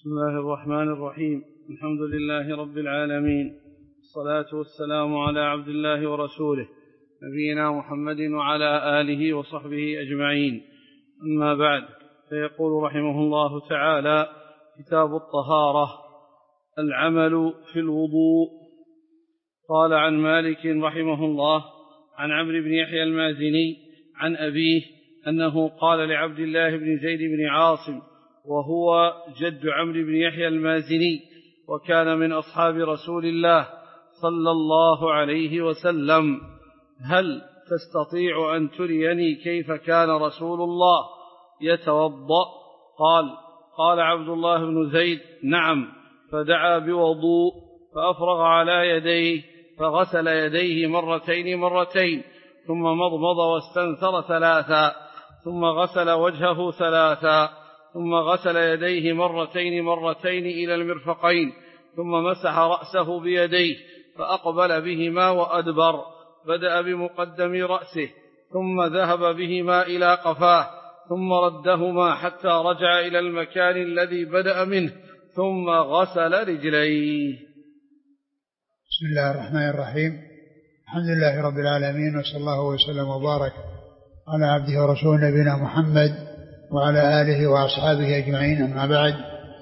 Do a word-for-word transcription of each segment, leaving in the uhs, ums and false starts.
بسم الله الرحمن الرحيم. الحمد لله رب العالمين، الصلاة والسلام على عبد الله ورسوله نبينا محمد وعلى آله وصحبه أجمعين. أما بعد، فيقول رحمه الله تعالى: كتاب الطهارة. العمل في الوضوء. قال عن مالك رحمه الله عن عمرو بن يحيى المازني عن أبيه أنه قال لعبد الله بن زيد بن عاصم، وهو جد عمرو بن يحيى المازني وكان من أصحاب رسول الله صلى الله عليه وسلم: هل تستطيع أن تريني كيف كان رسول الله يتوضأ؟ قال قال عبد الله بن زيد: نعم. فدعا بوضوء فأفرغ على يديه فغسل يديه مرتين مرتين ثم مضمض واستنثر ثلاثا ثم غسل وجهه ثلاثا ثم غسل يديه مرتين مرتين إلى المرفقين ثم مسح رأسه بيديه فأقبل بهما وأدبر، بدأ بمقدم رأسه ثم ذهب بهما إلى قفاه ثم ردهما حتى رجع إلى المكان الذي بدأ منه ثم غسل رجليه. بسم الله الرحمن الرحيم. الحمد لله رب العالمين، وصلى الله وسلم وبارك على عبده ورسوله نبينا محمد وعلى آله وأصحابه أجمعين. أما بعد،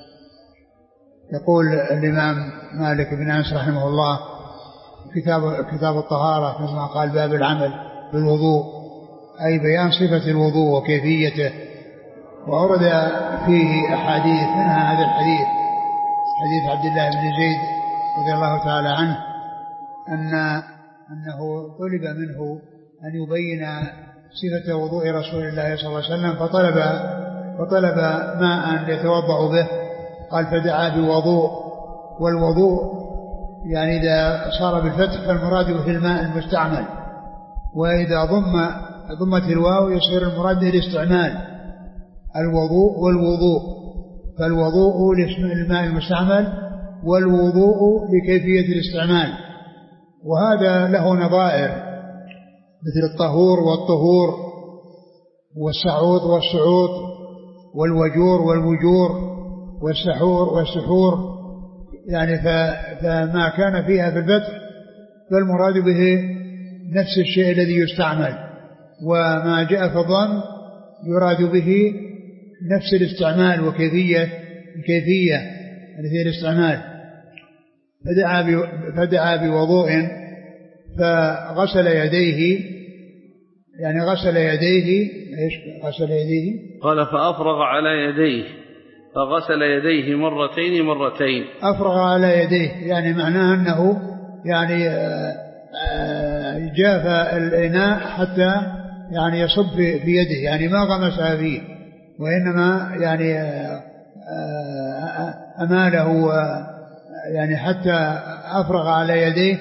يقول الإمام مالك بن أنس رحمه الله: كتاب, كتاب الطهارة، كما قال باب العمل بالوضوء، أي بيان صفة الوضوء وكيفيته. وأورد فيه أحاديث، منها هذا الحديث، حديث عبد الله بن زيد رضي الله تعالى عنه، أن أنه طلب منه أن يبين صفة وضوء رسول الله صلى الله عليه وسلم، فطلب فطلب ماء يتوضأ به. قال: فدعا بوضوء. والوضوء يعني إذا صار بالفتح فالمراد به الماء المستعمل، وإذا ضم ضمت الواو يصير المراد به الاستعمال، الوضوء والوضوء. فالوضوء للماء المستعمل والوضوء لكيفية الاستعمال. وهذا له نظائر، مثل الطهور والطهور والسعود والسعود والوجور والوجور والسحور والسحور، يعني فما كان فيها في الفتح فالمراد به نفس الشيء الذي يستعمل، وما جاء في الضم يراد به نفس الاستعمال وكيفية الكيفية التي الاستعمال. فدعا فدعا بوضوء فغسل يديه، يعني غسل يديه ايش غسل يديه قال: فأفرغ على يديه فغسل يديه مرتين مرتين. أفرغ على يديه يعني معناه أنه يعني جاف الإناء حتى يعني يصب في يده، يعني ما غمسها فيه، وإنما يعني أماله يعني حتى أفرغ على يديه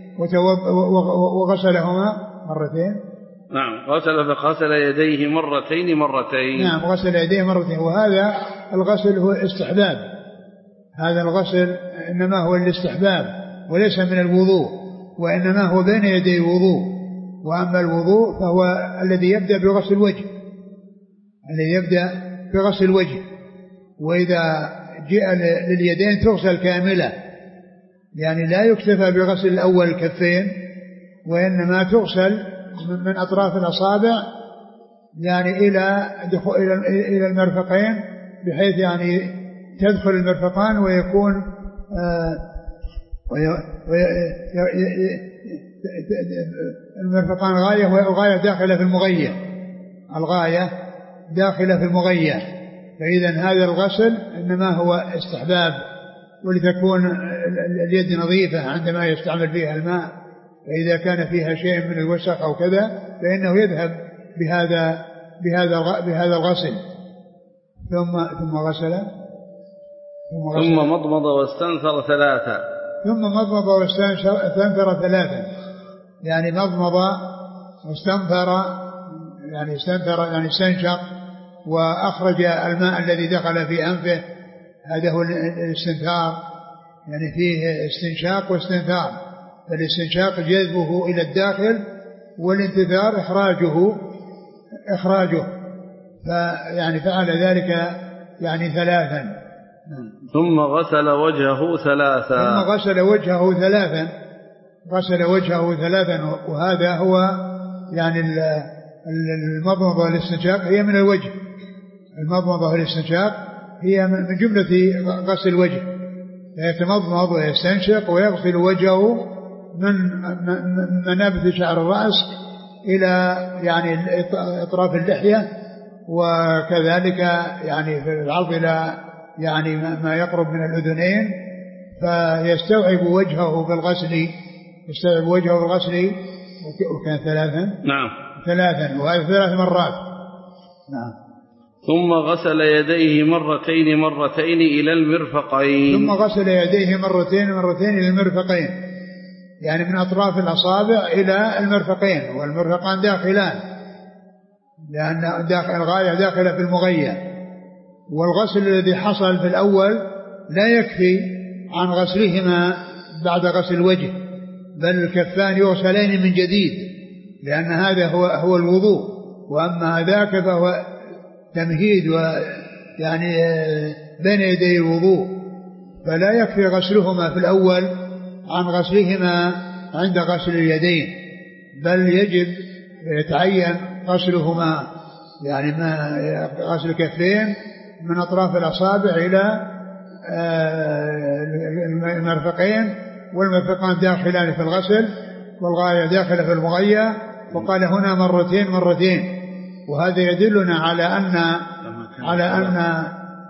وغسلهما مرتين. نعم، غسل فغسل يديه مرتين مرتين. نعم، غسل يديه مرتين. وهذا الغسل هو استحباب، هذا الغسل إنما هو الاستحباب وليس من الوضوء، وإنما هو بين يدي الوضوء. وأما الوضوء فهو الذي يبدأ بغسل الوجه، الذي يبدأ بغسل الوجه. وإذا جاء لليدين تغسل كاملة، يعني لا يكتفى بغسل الأول الكفين، وإنما تغسل من أطراف الأصابع يعني إلى دخول إلى المرفقين، بحيث يعني تدخل المرفقان ويكون آه المرفقان غاية، والغاية داخلة في المغية، الغاية داخلة في المغية. فإذا هذا الغسل إنما هو استحباب، ولتكون اليد نظيفة عندما يستعمل فيها الماء، فإذا كان فيها شيء من الوسخ أو كذا فإنه يذهب بهذا بهذا بهذا الغسل. ثم ثم غسل ثم, غسل ثم مضمض واستنثر ثلاثا ثم مضمض واستنثر ثلاثا يعني مضمض واستنثر يعني استنثر يعني استنشق وأخرج الماء الذي دخل في أنفه، هذا هو الاستنثار. يعني فيه استنشاق واستنثار، فالاستنشاق جذبه إلى الداخل، والانتثار إخراجه إخراجه فيعني فعل ذلك يعني ثلاثا. ثم غسل وجهه ثلاثا ثم غسل وجهه ثلاثا غسل وجهه ثلاثا وهذا هو يعني المضمضة والاستنشاق هي من الوجه. المضمضة والاستنشاق هي من جملة غسل الوجه، يتمضمض ويستنشق ويغسل وجهه من منابت شعر الرأس إلى يعني أطراف اللحية، وكذلك يعني في العرض إلى يعني ما يقرب من الأذنين، فيستوعب وجهه بالغسل يستوعب وجهه بالغسل وكان ثلاثا نعم ثلاثا وهذا ثلاث مرات. نعم. ثم غسل يديه مرتين مرتين إلى المرفقين. ثم غسل يديه مرتين مرتين إلى المرفقين، يعني من أطراف الأصابع إلى المرفقين، والمرفقان داخلان لأن داخل الغاية داخلة في المغية. والغسل الذي حصل في الأول لا يكفي عن غسلهما بعد غسل الوجه، بل الكفان يغسلين من جديد، لأن هذا هو هو الوضوء، وأما ذاك فهو تمهيد ويعني بين يدي الوضوء، فلا يكفي غسلهما في الأول عن غسلهما عند غسل اليدين، بل يجب يتعين غسلهما يعني ما غسل الكفين من أطراف الأصابع إلى المرفقين، والمرفقان داخلان في الغسل والغاية داخلة في المغية. وقال هنا مرتين مرتين، وهذا يدلنا على أن على أن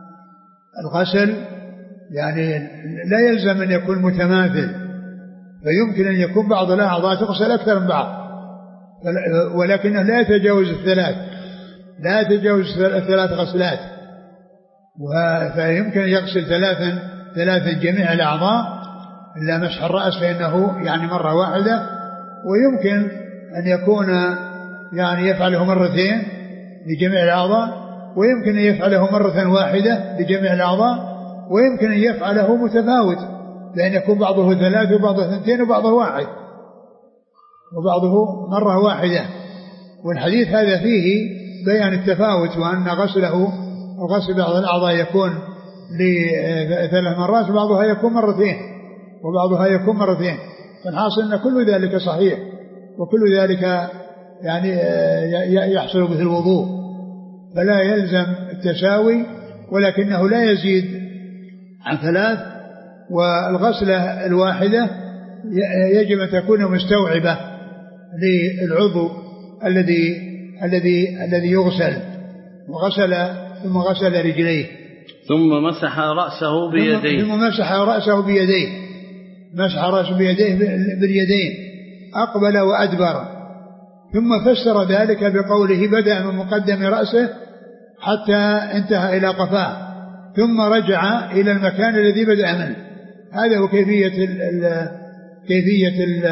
الغسل يعني لا يلزم أن يكون متماثل، فيمكن أن يكون بعض الأعضاء تغسل أكثر من بعض، ولكنه لا يتجاوز الثلاث لا يتجاوز ثلاث غسلات، فيمكن أن يغسل ثلاثا ثلاثا جميع الأعضاء إلا مسح الرأس فإنه يعني مرة واحدة، ويمكن أن يكون يعني يفعله مرتين لجميع الأعضاء، ويمكن أن يفعله مرة واحدة لجميع الأعضاء، ويمكن أن يفعله متفاوت، لأن يكون بعضه ثلاث وبعضه اثنتين وبعضه واحد وبعضه مرة واحدة. والحديث هذا فيه بيان التفاوت، وأن غسله الغسل بعض الأعضاء يكون لثلاث مرات وبعضها يكون مرتين وبعضها يكون مرتين، فالحاصل أن كل ذلك صحيح، وكل ذلك يعني يحصل به الوضوء، فلا يلزم التساوي، ولكنه لا يزيد عن ثلاث. والغسلة الواحدة يجب أن تكون مستوعبة للعضو الذي الذي الذي يغسل. وغسل ثم غسل رجليه ثم مسح رأسه بيديه ثم مسح رأسه بيديه مسح رأسه بيديه باليدين أقبل وأدبر، ثم فسر ذلك بقوله بدأ من مقدم رأسه حتى انتهى إلى قفاه، ثم رجع إلى المكان الذي بدأ منه. هذا هو كيفية ال ال كيفية ال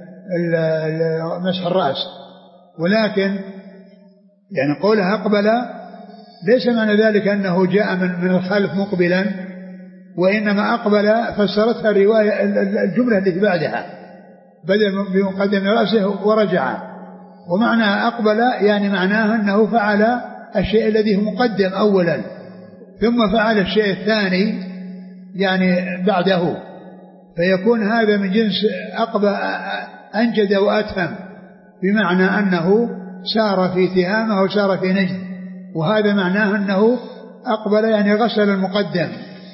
ال مسح الرأس. ولكن يعني قولها أقبل ليس معنى ذلك أنه جاء من من الخلف مقبلا، وإنما أقبل فسرتها الرواية الجملة التي بعدها بدأ بمقدم رأسه ورجع. ومعنى أقبل يعني معناه أنه فعل الشيء الذي هو مقدم أولا، ثم فعل الشيء الثاني يعني بعده، فيكون هذا من جنس أقبل أنجد وأتهم، بمعنى أنه سار في تهامة وسار في نجد، وهذا معناه أنه أقبل يعني غسل المقدم،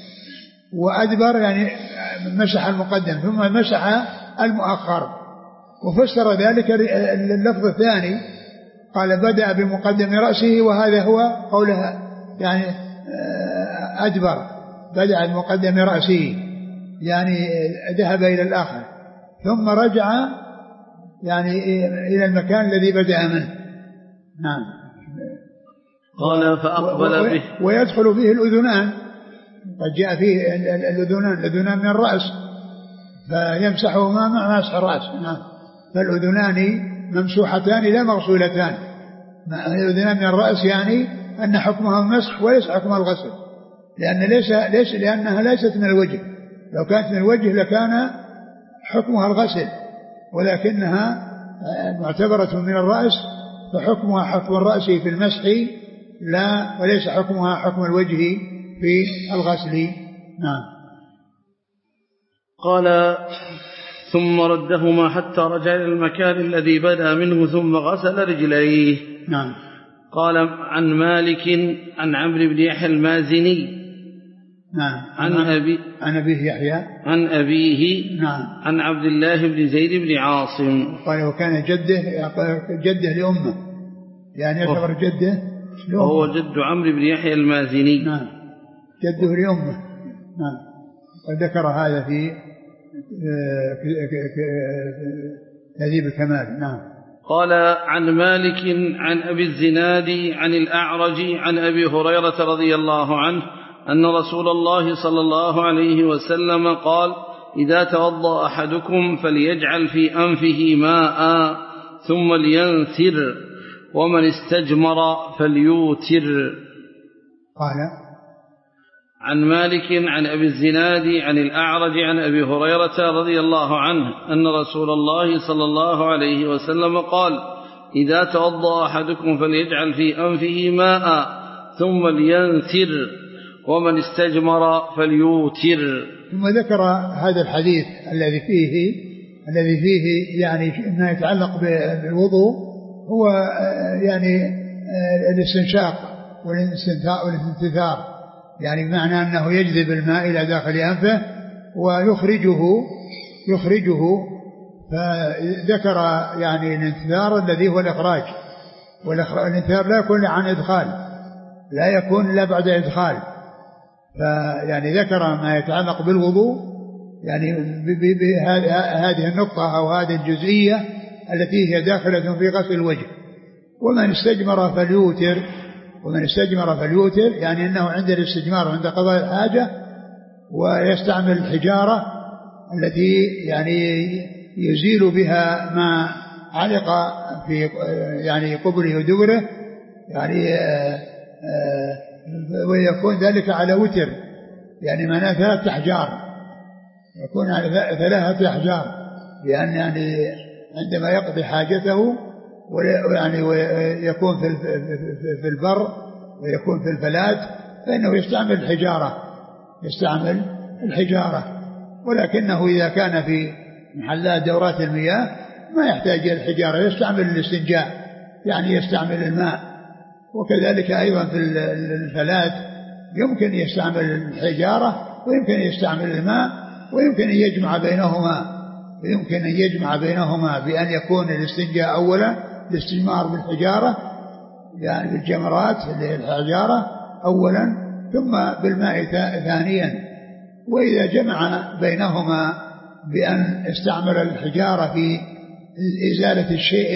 وأدبر يعني مسح المقدم ثم مسح المؤخر. وفسر ذلك اللفظ الثاني قال بدأ بمقدم رأسه، وهذا هو قوله يعني أدبر بدأ بمقدم رأسه يعني ذهب إلى الآخر، ثم رجع يعني إلى المكان الذي بدأ منه. نعم. قال فأقبل به ويدخل فيه الأذنان، قد جاء فيه الأذنان الأذنان من الرأس فيمسحهما مع مسح الرأس. نعم. فالأذنان ممسوحتان لا مغسولتان. الأذنان من الرأس يعني أن حكمها المسح وليس حكمها الغسل، لأن ليس ليس لأنها ليست من الوجه، لو كانت من الوجه لكان حكمها الغسل، ولكنها معتبرة من الرأس فحكمها حكم الرأس في المسح لا، وليس حكمها حكم الوجه في الغسل. نعم. قال ثم ردهما حتى رجع إلى المكان الذي بدأ منه ثم غسل رجليه. نعم. قال عن مالك عن عمرو بن يحيى المازني نعم. عن أبي عن أبيه يحيى عن أبيه نعم. عن عبد الله بن زيد بن عاصم قال وكان جده جده لأمه، يعني يعتبر جده لأمه، وهو جد عمرو بن يحيى المازني. نعم، جده لأمه. نعم. وذكر هذا في تهذيب الكمال. نعم. قال عن مالك عن أبي الزناد عن الأعرج عن أبي هريرة رضي الله عنه أن رسول الله صلى الله عليه وسلم قال إذا توضأ أحدكم فليجعل في أنفه ماء ثم لينثر ومن استجمر فليوتر. قال عن مالك عن أبي الزناد عن الأعرج عن أبي هريرة رضي الله عنه أن رسول الله صلى الله عليه وسلم قال إذا توضأ أحدكم فليجعل في أنفه ماء ثم لينثر ومن استجمر فليوتر. ثم ذكر هذا الحديث الذي فيه الذي فيه يعني ما يتعلق بالوضوء، هو يعني الاستنشاق والاستنثار، يعني بمعنى أنه يجذب الماء إلى داخل أنفه ويخرجه يخرجه فذكر يعني الانثار الذي هو الإخراج، والانثار لا يكون عن إدخال، لا يكون إلا بعد إدخال. فيعني ذكر ما يتعلق بالوضوء يعني بهذه النقطة أو هذه الجزئية التي هي داخلة في غسل الوجه. ومن استجمر فليوتر، ومن استجمر فليوتر يعني أنه عند الاستجمار عند قضاء الحاجة ويستعمل الحجارة التي يعني يزيل بها ما علق في يعني قبله ودبره، يعني آآ آآ ويكون ذلك على وتر، يعني معناه ثلاثة أحجار، يكون على ثلاثة أحجار، لأن يعني عندما يقضي حاجته ويعني ويكون في البر ويكون في الفلات فإنه يستعمل الحجارة يستعمل الحجارة ولكنه إذا كان في محلات دورات المياه ما يحتاج إلى الحجارة، يستعمل الاستنجاء، يعني يستعمل الماء. وكذلك أيضا في الفلات يمكن يستعمل الحجارة ويمكن يستعمل الماء، ويمكن أن يجمع بينهما ويمكن أن يجمع بينهما بأن يكون الاستنجاء أولا، الاستجمار بالحجارة يعني بالجمرات اللي هي الحجارة أولا، ثم بالماء ثانيا. وإذا جمع بينهما بأن استعمل الحجارة في إزالة الشيء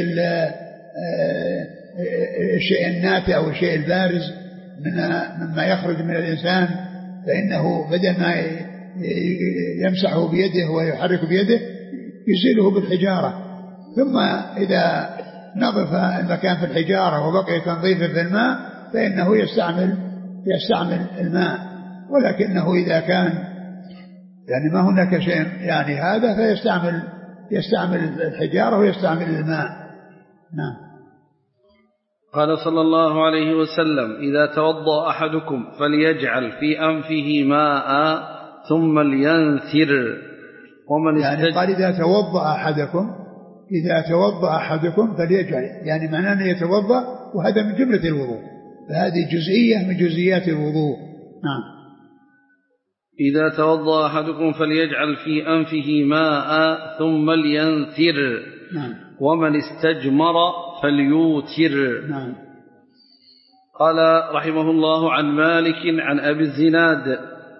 الشيء الناتئ أو الشيء البارز مما يخرج من الإنسان، فإنه بدل ما يمسحه بيده ويحرك بيده يزيله بالحجارة، ثم إذا نظف المكان في الحجارة وبقي تنظيفه في الماء فإنه يستعمل يستعمل الماء. ولكنه إذا كان يعني ما هناك شيء يعني هذا فيستعمل يستعمل الحجارة ويستعمل الماء. نعم. قال صلى الله عليه وسلم إذا توضأ أحدكم فليجعل في أنفه ماء ثم لينثر ومن يعني قال إذا توضأ أحدكم إذا توضأ أحدكم فليجعل، يعني معناه أنه يتوضأ، وهذا من جملة الوضوء، فهذه جزئية من جزئيات الوضوء. نعم. إذا توضأ أحدكم فليجعل في أنفه ماء ثم لينثر. نعم. ومن استجمر فليوتر. نعم. قال رحمه الله عن مالك عن أبي الزناد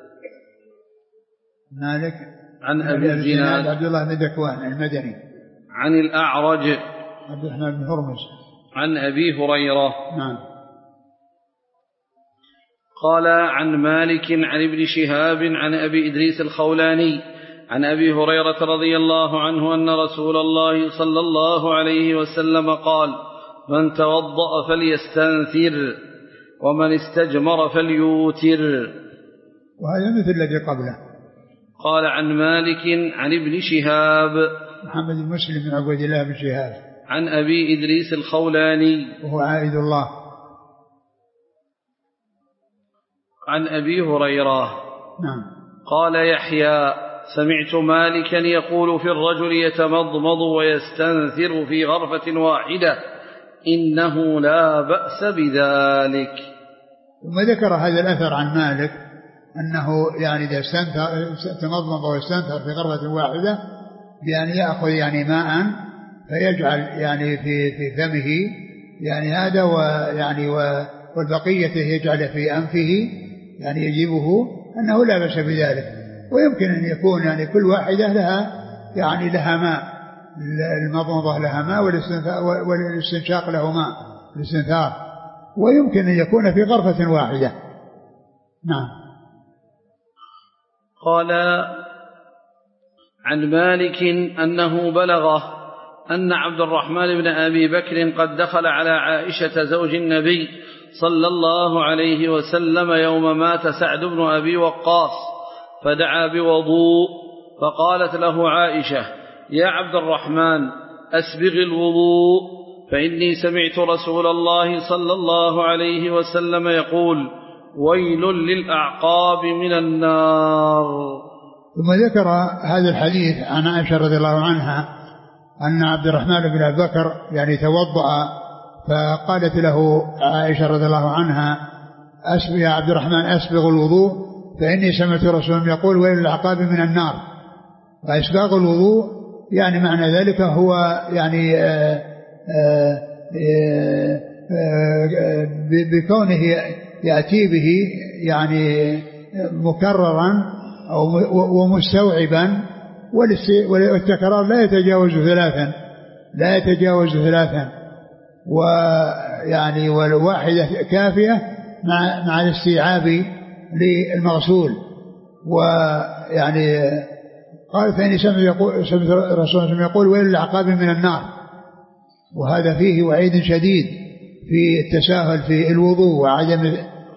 مالك عن أبي الزناد عبد الله بن ذكوان المدني عن الأعرج عبد الرحمن بن هرمز عن أبي هريرة. نعم. قال عن مالك عن ابن شهاب عن أبي إدريس الخولاني عن أبي هريرة رضي الله عنه أن رسول الله صلى الله عليه وسلم قال من توضأ فليستنثر ومن استجمر فليوتر. وهذا مثل الذي قبله. قال عن مالك عن ابن شهاب محمد بن مسلم بن عبد الله بن شهاب عن أبي إدريس الخولاني وهو عائد الله عن أبي هريرة. نعم. قال يحيى سمعت مالكا يقول في الرجل يتمضمض ويستنثر في غرفة واحدة إنه لا بأس بذلك. ثم ذكر هذا الأثر عن مالك أنه يعني إذا تمضمض ويستنثر في غرفة واحدة بأن يأخذ يعني ماء فيجعل يعني في في فمه يعني هذا ويعني والبقية يجعل في أنفه يعني يجيبه أنه لا بأس بذلك. ويمكن أن يكون يعني كل واحدة لها يعني لها ماء، المضمضة لها ماء والاستنشاق له ماء الاستنثار، ويمكن أن يكون في غرفة واحدة. نعم. قال عن مالك أنه بلغه أن عبد الرحمن بن أبي بكر قد دخل على عائشة زوج النبي صلى الله عليه وسلم يوم مات سعد بن أبي وقاص فدعا بوضوء، فقالت له عائشة يا عبد الرحمن أسبغ الوضوء فإني سمعت رسول الله صلى الله عليه وسلم يقول ويل للأعقاب من النار. ثم ذكر هذا الحديث عن عائشة رضي الله عنها أن عبد الرحمن بن أبي بكر يعني توضأ، فقالت له عائشة رضي الله عنها أسبغ يا عبد الرحمن أسبغ الوضوء فإني سمعت رسول يقول ويل للأعقاب من النار. فإسباغ الوضوء يعني معنى ذلك هو يعني آآ آآ آآ بكونه يأتي به يعني مكررا أو ومستوعبا، والتكرار لا يتجاوز ثلاثا لا يتجاوز ثلاثا ويعني والواحدة كافية مع مع الاستيعاب للمغسول. ويعني قال فإني سمعت يقول سمعت الرسول يقول ويل للأعقاب من النار، وهذا فيه وعيد شديد في التساهل في الوضوء وعدم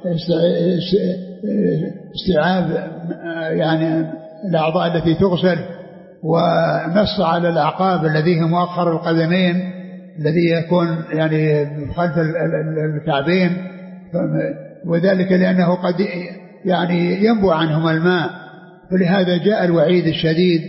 استيعاب يعني الأعضاء التي تغسل، ونص على الأعقاب الذي هم مؤخر القدمين الذي يكون يعني خلف الكعبين، وذلك لأنه قد يعني ينبع عنهما الماء، فلهذا جاء الوعيد الشديد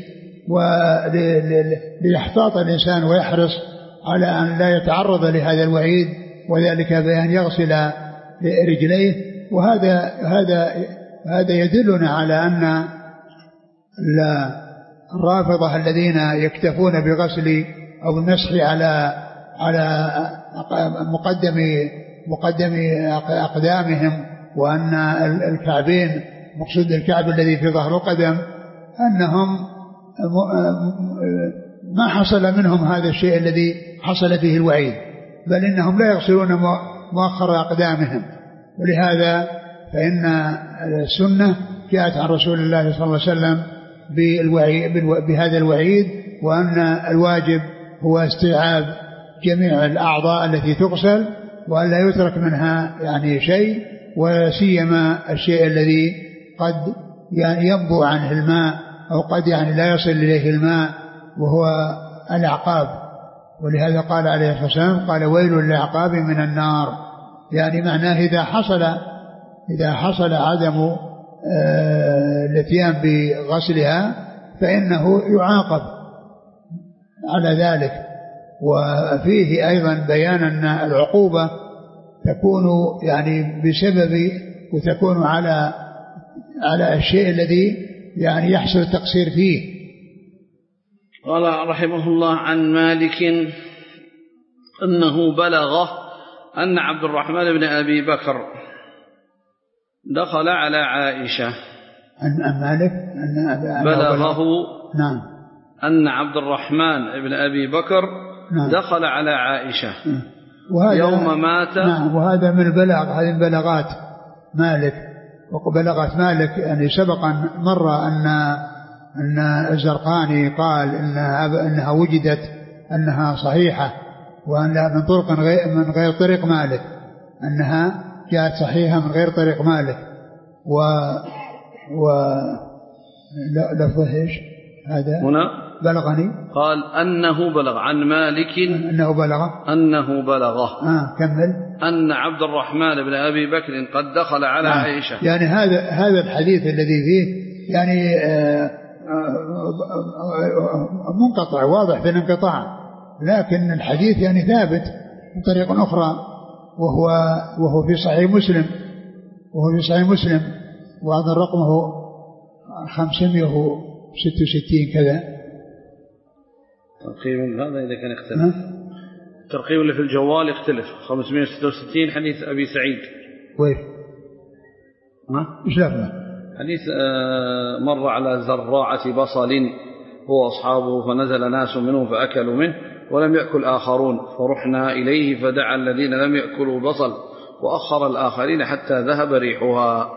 وليحتاط الإنسان ويحرص على أن لا يتعرض لهذا الوعيد، وذلك بأن يغسل رجليه. وهذا هذا هذا يدلنا على أن الرافضة الذين يكتفون بغسل أو المسح على على مقدم مقدم أقدامهم، وأن الكعبين مقصود الكعب الذي في ظهر القدم، أنهم ما حصل منهم هذا الشيء الذي حصل فيه الوعيد، بل إنهم لا يغسلون مؤخر أقدامهم. ولهذا فإن السنة جاءت عن رسول الله صلى الله عليه وسلم بهذا الوعيد، وأن الواجب هو استيعاب جميع الأعضاء التي تغسل، وأن لا يترك منها يعني شيء، وسيما الشيء الذي قد يعني ينبع عنه الماء أو قد يعني لا يصل إليه الماء، وهو الأعقاب. ولهذا قال عليه الصلاة والسلام قال ويل للأعقاب من النار، يعني معناه إذا حصل إذا حصل عدم الاتيان بغسلها فإنه يعاقب على ذلك. وفيه أيضا بيان أن العقوبة تكون يعني بسبب وتكون على على الشيء الذي يعني يحصل التقصير فيه. قال رحمه الله عن مالك أنه بلغه أن عبد الرحمن بن أبي بكر دخل على عائشة. عن مالك أن بلغه نعم أن عبد الرحمن بن أبي بكر نعم. دخل على عائشة يوم مات. نعم. وهذا من البلاغ، هذه بلغات مالك وبلغات مالك يعني سبقا مرة أن أن الزرقاني قال إنها, إنها وجدت أنها صحيحة، وأنها من طرق غير من غير طريق مالك، أنها جاءت صحيحة من غير طريق مالك. و و لفظه ايش هذا هنا بلغني قال أنه بلغ عن مالك أنه بلغ أنه بلغه آه كمل أن عبد الرحمن بن أبي بكر قد دخل على آه. عائشة. يعني هذا هذا الحديث الذي فيه يعني منقطع واضح في الانقطاع، لكن الحديث يعني ثابت من طريق أخرى، وهو وهو في صحيح مسلم وهو في صحيح مسلم وهذا رقمه خمسمائة وستة وستين كذا. ترقيم هذا إذا كان يختلف، الترقيم اللي في الجوال يختلف. خمسمائة وستة وستين حديث أبي سعيد. وين؟ ها؟ إيش لفظه؟ حديث مر على زراعة بصل هو أصحابه فنزل ناس منهم فأكلوا منه ولم يأكل آخرون فرحنا إليه فدعا الذين لم يأكلوا بصل وأخر الآخرين حتى ذهب ريحها.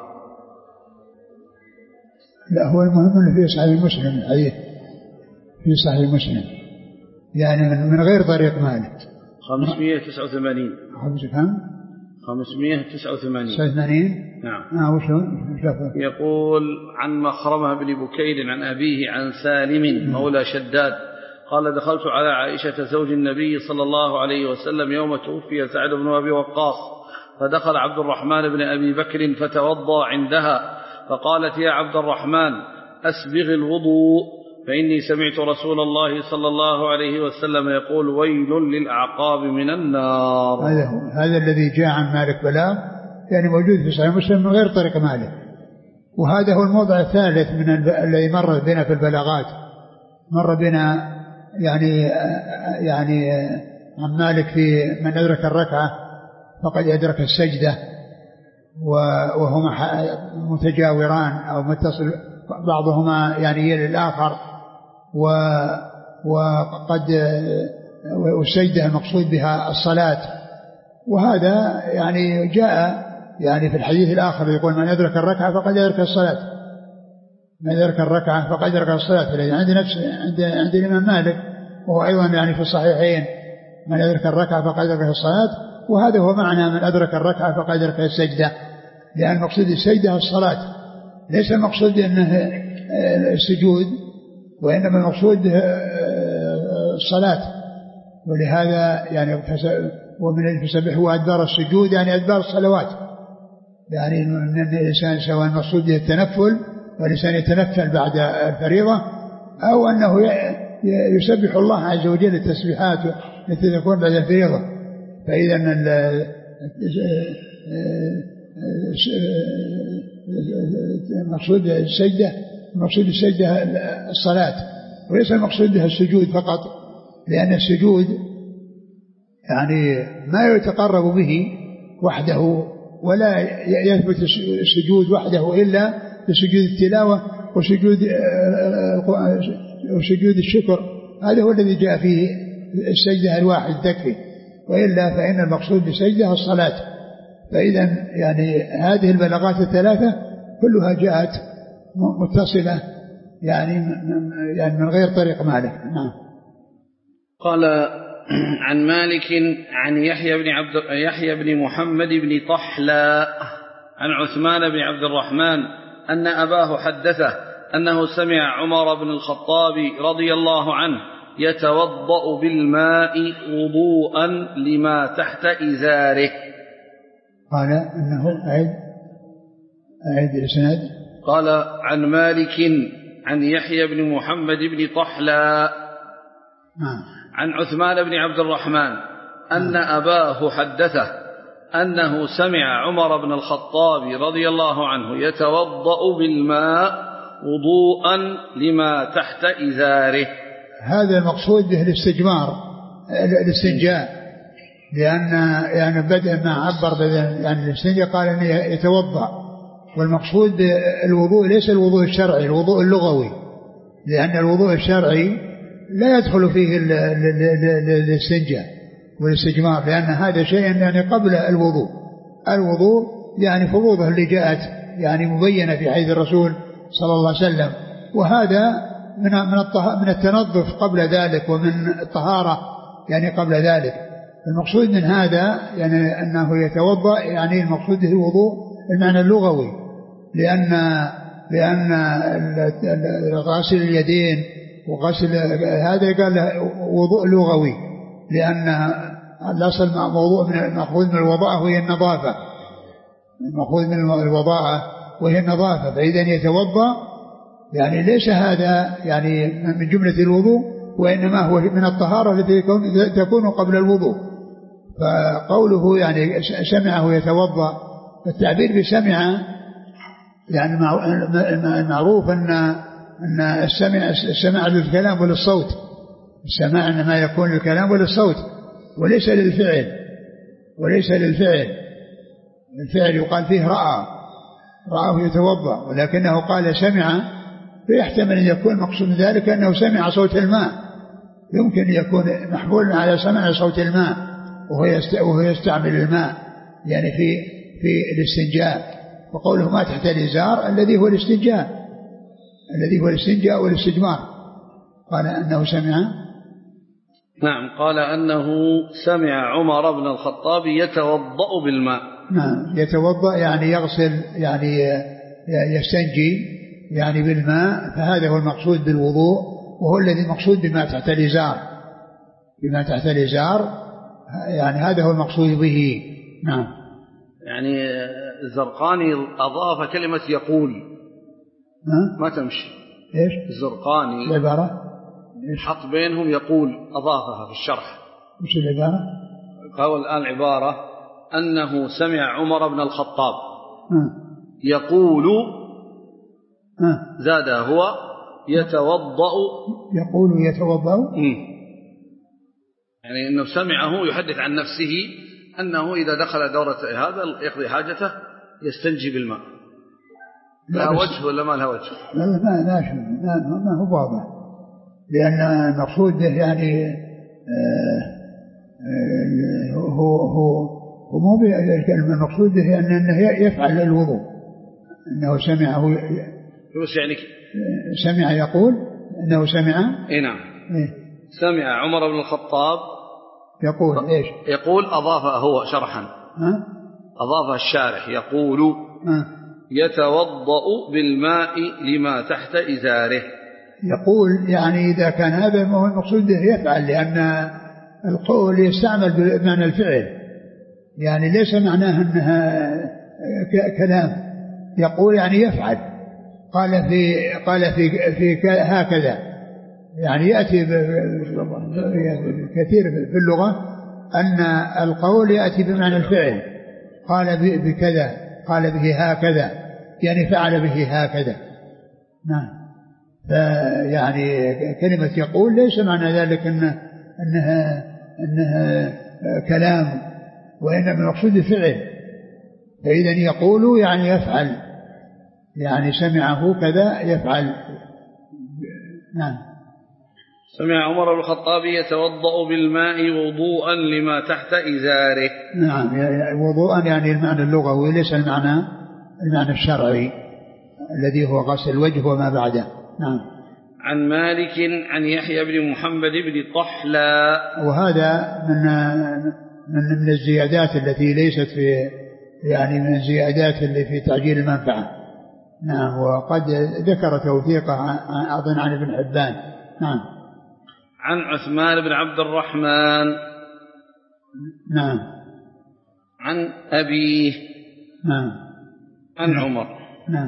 لا، هو المهم أنه في صحيح مسلم، أيه في صحيح مسلم يعني من غير طريق مالك. خمسمائة وتسعة وثمانين. خمسمائة وتسعة وثمانين. نعم. آه وشو؟ يقول عن مخرمة بن بكير عن أبيه عن سالم مولى شداد قال دخلت على عائشة زوج النبي صلى الله عليه وسلم يوم توفي سعد بن أبي وقاص، فدخل عبد الرحمن بن أبي بكر فتوضأ عندها، فقالت يا عبد الرحمن أسبغ الوضوء، فإني سمعت رسول الله صلى الله عليه وسلم يقول ويل للأعقاب من النار. هذا هو هذا الذي جاء عن مالك بلاغ، يعني موجود في صحيح مسلم من غير طريق مالك. وهذا هو الموضع الثالث من الذي مر بنا في البلاغات. مر بنا يعني يعني عن مالك في من أدرك الركعة فقد أدرك السجدة، وهما متجاوران أو متصل بعضهما يعني يلي الآخر، وقد والسجدة المقصود بها الصلاة. وهذا يعني جاء يعني في الحديث الآخر يقول من أدرك الركعة فقد أدرك الصلاة، من أدرك الركعة فقد أدرك الصلاة. الذي عند نفس عند عند الإمام مالك وهو أيضا يعني في الصحيحين من أدرك الركعة فقد أدرك الصلاة، وهذا هو معنى من أدرك الركعة فقد أدرك السجدة، لأن مقصود السجدة الصلاة، ليس المقصود أنه السجود، وإنما المقصود الصلاة. ولهذا يعني ومن فسبح هو أدبار السجود يعني أدبار الصلوات، يعني أن الإنسان سواء المقصود التنفل والإنسان يتنفل بعد الفريضة، أو أنه يسبح الله عز وجل التسبيحات التي تكون بعد الفريضة. فإذا المقصود السجدة المقصود السجدة الصلاة، وليس المقصود بها السجود فقط، لأن السجود يعني ما يتقرب به وحده، ولا يثبت السجود وحده إلا بسجود التلاوة وسجود وسجود الشكر. هذا هو الذي جاء فيه السجدة الواحد تكفي، وإلا فإن المقصود بالسجدة الصلاة. فإذا يعني هذه البلاغات الثلاثة كلها جاءت متصلة يعني يعني من غير طريق مالك. نعم. قال عن مالك عن يحيى بن عبد يحيى بن محمد بن طحلا عن عثمان بن عبد الرحمن أن أباه حدثه أنه سمع عمر بن الخطاب رضي الله عنه يتوضأ بالماء وضوءا لما تحت إزاره. قال أنه أعد أعد الإسناد. قال عن مالك عن يحيى بن محمد بن طحلا عن عثمان بن عبد الرحمن أن أباه حدثه أنه سمع عمر بن الخطاب رضي الله عنه يتوضأ بالماء وضوءا لما تحت إزاره. هذا المقصود به الاستجمار الاستنجاء، لأن يعني بدأ ما عبر بدأ يعني الاستنجاء قال أنه يتوضأ، والمقصود الوضوء ليس الوضوء الشرعي، الوضوء اللغوي، لأن الوضوء الشرعي لا يدخل فيه الاستنجاء والاستجمار، لأن هذا شيء يعني قبل الوضوء. الوضوء يعني فروضه اللي جاءت يعني مبينة في حديث الرسول صلى الله عليه وسلم، وهذا من من التنظف قبل ذلك ومن الطهارة يعني قبل ذلك. المقصود من هذا يعني أنه يتوضأ، يعني المقصود به الوضوء المعنى اللغوي، لأن لأن غسل اليدين وغسل هذا قال وضوء لغوي، لأن الأصل موضوع من مأخوذ من الوضاءة وهي النظافة، مأخوذ من الوضاءة وهي النظافة. فإذا يتوضأ يعني ليس هذا يعني من جملة الوضوء، وإنما هو من الطهارة التي تكون قبل الوضوء. فقوله يعني سمعه يتوضأ، التعبير بسمع يعني المعروف أن أن السمع السمع للكلام وللصوت، السماع إنما يكون للكلام وللصوت وليس للفعل، وليس للفعل. الفعل يقال فيه رأى، رآه يتوضأ، ولكنه قال سمع، فيحتمل أن يكون مقصود ذلك أنه سمع صوت الماء، يمكن يكون محمولا على سمع صوت الماء وهو يستعمل الماء يعني في في الاستنجاء. وقوله ما تحت الإزار الذي هو الاستنجاء، الذي هو الاستنجاء والاستجمار. قال أنه سمع، نعم، قال أنه سمع عمر بن الخطاب يتوضأ بالماء. نعم، يتوضأ يعني يغسل، يعني يستنجي يعني بالماء، فهذا هو المقصود بالوضوء، وهو الذي المقصود بما تحت الإزار، بما تحت الإزار يعني هذا هو المقصود به. نعم. يعني الزرقاني أضاف كلمة يقول ما تمشي. إيش الزرقاني العبارة حط بينهم يقول، أضافها في الشرح. مش العبارة؟ قال الآن العبارة أنه سمع عمر بن الخطاب أه. يقول أه. زاد هو يتوضأ، يقول يتوضأ، يعني أنه سمعه يحدث عن نفسه أنه إذا دخل دورة هذا يقضي حاجته يستنجي بالماء. لا وجه ولا ما لها وجه؟ لا لا لا ما هو واضح، لأن المقصود يعني آه آه هو هو هو مو بالكلمة، المقصود به أنه يفعل الوضوء، أنه سمعه بس يعني سمع يقول أنه سمع. إيه نعم. إيه؟ سمع عمر بن الخطاب يقول إيش؟ يقول أضاف هو شرحا، ها؟ أضاف الشارح يقول ها؟ يتوضأ بالماء لما تحت إزاره. يقول يعني إذا كان هذا ما هو المقصود به يفعل، لأن القول يستعمل بمعنى الفعل، يعني ليس معناه أنها كلام. يقول يعني يفعل. قال في قال في في هكذا، يعني يأتي كثير في اللغة أن القول يأتي بمعنى الفعل. قال بكذا، قال به هكذا، يعني فعل به هكذا. نعم. فيعني كلمة يقول ليس معنى ذلك إنه إنها إنها كلام، وإنما المقصود فعل. فإذا يقول يعني يفعل، يعني سمعه كذا يفعل. نعم. سمع عمر بن الخطاب يتوضأ بالماء وضوءا لما تحت إزاره. نعم، وضوءا يعني المعنى اللغوي ليس المعنى المعنى الشرعي الذي هو غسل الوجه وما بعده. نعم. عن مالك عن يحيى بن محمد بن طحلى، وهذا من من من الزيادات التي ليست في يعني من الزيادات اللي في تعجيل المنفعة. نعم. وقد ذكر توثيقه أظن عن ابن حبان. نعم. عن عثمان بن عبد الرحمن. نعم. عن أبيه. نعم. عن نعم. عمر. نعم.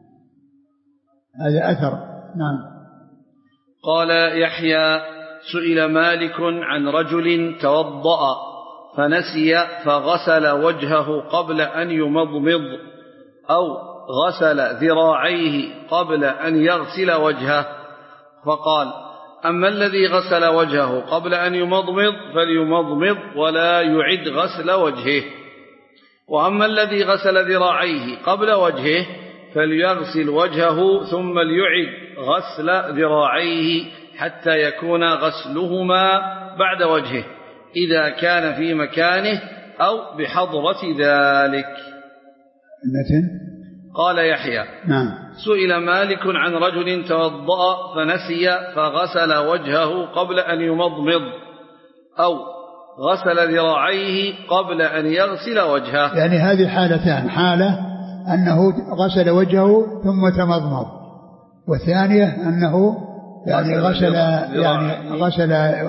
هذا أثر. نعم. قال يحيى سئل مالك عن رجل توضأ فنسي فغسل وجهه قبل أن يمضمض أو غسل ذراعيه قبل أن يغسل وجهه، فقال أما الذي غسل وجهه قبل أن يمضمض فليمضمض ولا يعد غسل وجهه، وأما الذي غسل ذراعيه قبل وجهه فليغسل وجهه ثم ليعد غسل ذراعيه حتى يكون غسلهما بعد وجهه إذا كان في مكانه أو بحضرة ذلك. المتن. قال يحيى نعم. سئل مالك عن رجل توضأ فنسي فغسل وجهه قبل أن يمضمض أو غسل ذراعيه قبل أن يغسل وجهه. يعني هذه حالتان، حالة أنه غسل وجهه ثم تمضمض، والثانية أنه يعني غسل يعني غسل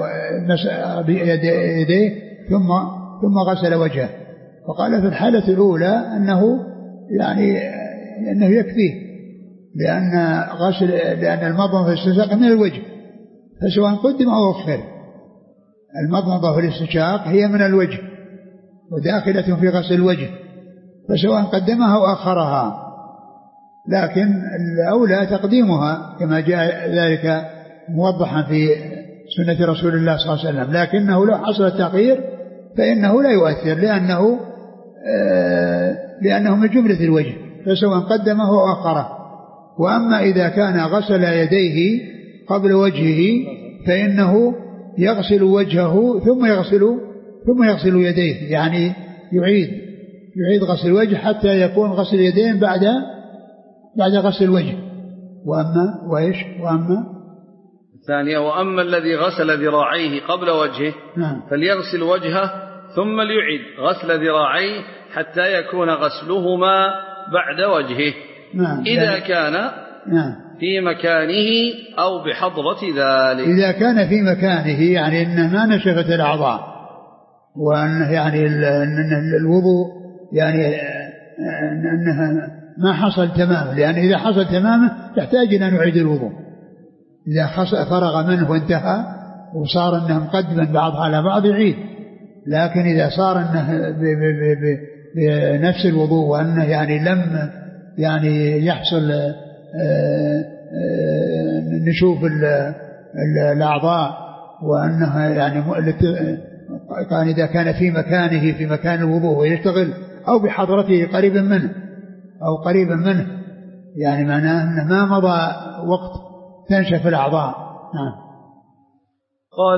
يديه ثم ثم غسل وجهه. فقال في الحالة الأولى أنه يعني أنه يكفيه لأن غسل لأن المضمضة والاستنشاق من الوجه، فسواء قدم أو أخر. المضمضة والاستنشاق هي من الوجه وداخلة في غسل الوجه، فسواء قدمها أو أخرها، لكن الأولى تقديمها كما جاء ذلك موضحا في سنة رسول الله صلى الله عليه وسلم. لكنه لو حصل التغيير فإنه لا يؤثر، لأنه آه لأنه من جملة الوجه، فسواء قدمه أو أخره. وأما إذا كان غسل يديه قبل وجهه فإنه يغسل وجهه ثم يغسل ثم يغسل يديه، يعني يعيد يعيد غسل الوجه حتى يكون غسل اليدين بعد بعد غسل الوجه. وأما وإيش وأما الثانية وأما الذي غسل ذراعيه قبل وجهه نعم. فليغسل وجهه ثم ليعيد غسل ذراعيه حتى يكون غسلهما بعد وجهه نعم. إذا يعني كان نعم. في مكانه أو بحضرة ذلك. إذا كان في مكانه يعني إنه ما نشفت الأعضاء، وأنه يعني الوضوء يعني أنها ما حصل تماما، لأن إذا حصل تماما يحتاج إلى أن نعيد الوضوء. إذا فرغ منه وانتهى وصار أنه مقدما بعضها على بعض يعيد، لكن إذا صار أنه بنفس الوضوء وأنه يعني لم يعني يحصل نشوف الأعضاء، وأنها يعني كان إذا كان في مكانه في مكان الوضوء ويشتغل أو بحضرته قريبا منه أو قريبا منه، يعني معناه أنه ما مضى وقت تنشف الأعضاء. نعم. قال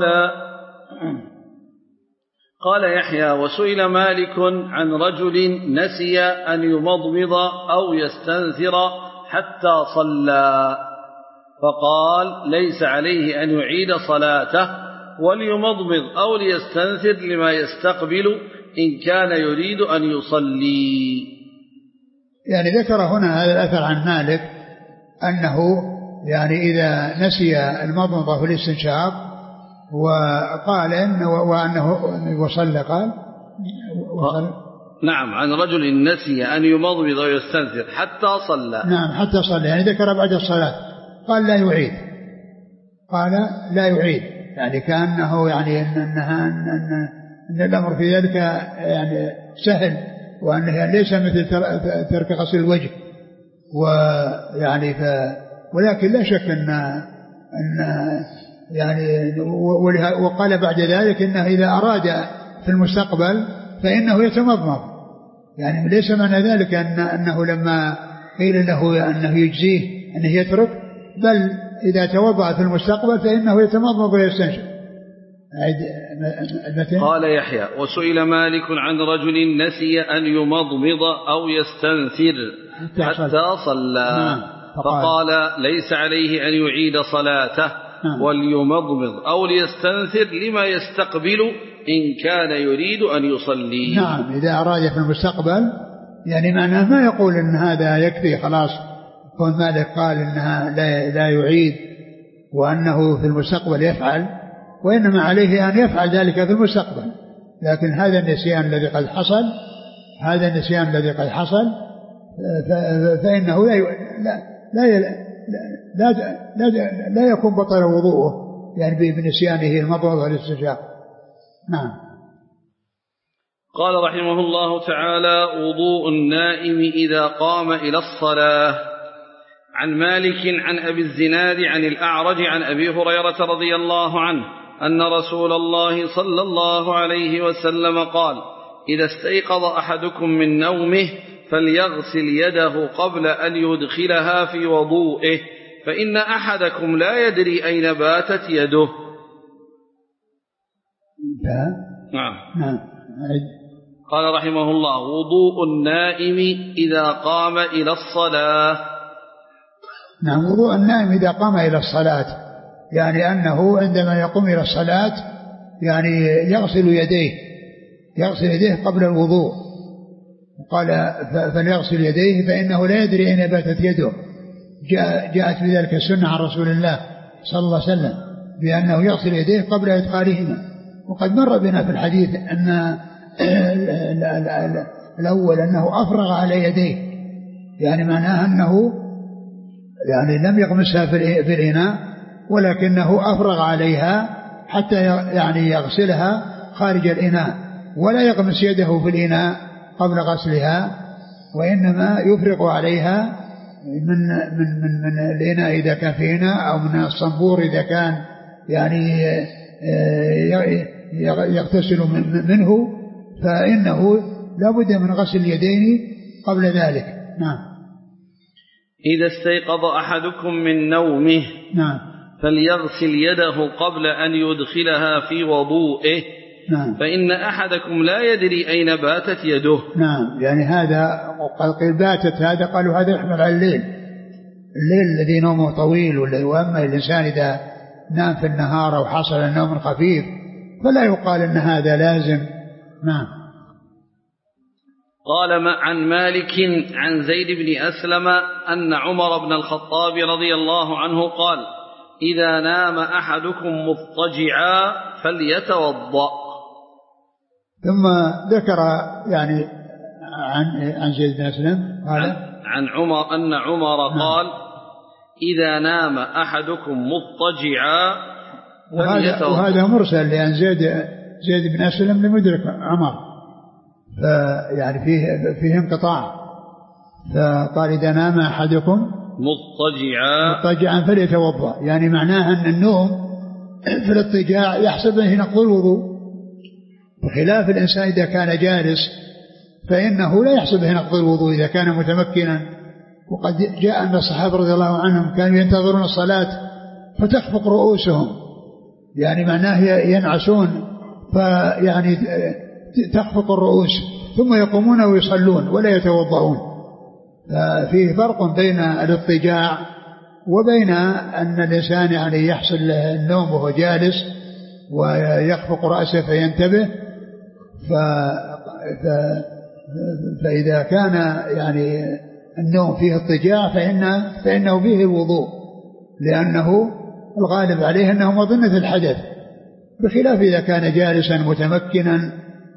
قال يحيى وسئل مالك عن رجل نسي أن يمضمض أو يستنثر حتى صلى، فقال ليس عليه أن يعيد صلاته وليمضمض أو ليستنثر لما يستقبل إن كان يريد أن يصلي. يعني ذكر هنا هذا الأثر عن مالك أنه يعني إذا نسي المضمضة والاستنشاق وقال إنه وأنه وصلى قال وصل نعم عن رجل نسي أن يمضمض ويستنثر حتى صلى. نعم حتى صلى، يعني ذكر بعد الصلاة قال لا يعيد، قال لا يعيد، يعني كأنه يعني أن, أنها أن, أن, أن الأمر في ذلك يعني سهل، وأنه يعني ليس مثل ترك غسل الوجه، ويعني ف ولكن لا شك أن أن يعني وقال بعد ذلك إنه إذا أراد في المستقبل فإنه يتمضمض، يعني ليس معنى ذلك أن أنه لما قيل له أنه يجزيه أنه يترك، بل إذا توضأ في المستقبل فإنه يتمضمض ويستنشق. قال يحيى وسئل مالك عن رجل نسي أن يمضمض أو يستنثر حتى صلى، فقال ليس عليه أن يعيد صلاته وليمضمض أو ليستنثر لما يستقبل إن كان يريد أن يصلي. نعم إذا أراد في المستقبل، يعني معناه ما يقول إن هذا يكفي خلاص، كون مالك قال إنها لا, لا يعيد وأنه في المستقبل يفعل، وإنما عليه أن يفعل ذلك في المستقبل. لكن هذا النسيان الذي قد حصل هذا النسيان الذي قد حصل فإنه لا لا لا لا, لا, لا يكون بطل وضوءه يعني بنسيانه المضمضة والاستنشاق. نعم. قال رحمه الله تعالى وضوء النائم إذا قام إلى الصلاة. عن مالك عن أبي الزناد عن الأعرج عن أبي هريرة رضي الله عنه أن رسول الله صلى الله عليه وسلم قال إذا استيقظ أحدكم من نومه فليغسل يده قبل أن يدخلها في وضوئه فإن أحدكم لا يدري أين باتت يده. نعم. نعم. قال رحمه الله وضوء النائم إذا قام إلى الصلاة. نعم وضوء النائم إذا قام إلى الصلاة، يعني أنه عندما يقوم إلى الصلاة يعني يغسل يديه يغسل يديه قبل الوضوء. قال فليغسل يديه فإنه لا يدري أين باتت يده. جاء جاءت بذلك السنة عن رسول الله صلى الله عليه وسلم بأنه يغسل يديه قبل إدخالهما. وقد مر بنا في الحديث أن الأول أنه أفرغ على يديه، يعني معناه أنه يعني لم يغمسها في الإناء ولكنه أفرغ عليها حتى يعني يغسلها خارج الإناء، ولا يغمس يده في الإناء قبل غسلها، وإنما يفرغ عليها من من من, من الإناء إذا كان في إناء، أو من الصنبور إذا كان يعني يغتسل منه، فإنه لا بد من غسل اليدين قبل ذلك. نعم. إذا استيقظ أحدكم من نومه نعم فليغسل يده قبل أن يدخلها في وضوئه. نعم. فإن أحدكم لا يدري أين باتت يده. نعم، يعني هذا قال باتت، هذا قالوا هذا يحمل على الليل، الليل الذي نومه طويل، وأما الإنسان إذا نام في النهار أو حصل النوم خفيف فلا يقال أن هذا لازم. نعم. قال عن مالك عن زيد بن أسلم أن عمر بن الخطاب رضي الله عنه قال: إذا نام أحدكم مضطجعا فليتوضأ. ثم ذكر يعني عن عن زيد بن أسلم قال عن, عن عمر أن عمر نعم. قال: إذا نام أحدكم مضطجعا فليتوضأ. وهذا مرسل، لأن زيد زيد بن أسلم لم يدرك عمر، فيعني فيه فيه انقطاع، فقال إذا نام أحدكم مضطجعا مضطجعا فليتوضأ، يعني معناها أن النوم في الاضطجاع يحسب أنه نقض الوضوء، بخلاف الإنسان إذا كان جالس فإنه لا يحسب أنه نقض الوضوء إذا كان متمكنا. وقد جاء أن الصحابة رضي الله عنهم كانوا ينتظرون الصلاة فتخفق رؤوسهم، يعني معناه ينعسون فيعني تخفق الرؤوس، ثم يقومون ويصلون ولا يتوضؤون. ففيه فرق بين الاضطجاع وبين أن الإنسان يعني يحصل له النوم وهو جالس ويخفق رأسه فينتبه. ف... ف... فإذا كان يعني النوم فيه اضطجاع فإن... فإنه فيه الوضوء، لأنه الغالب عليه أنه مظنة الحدث، بخلاف إذا كان جالسا متمكنا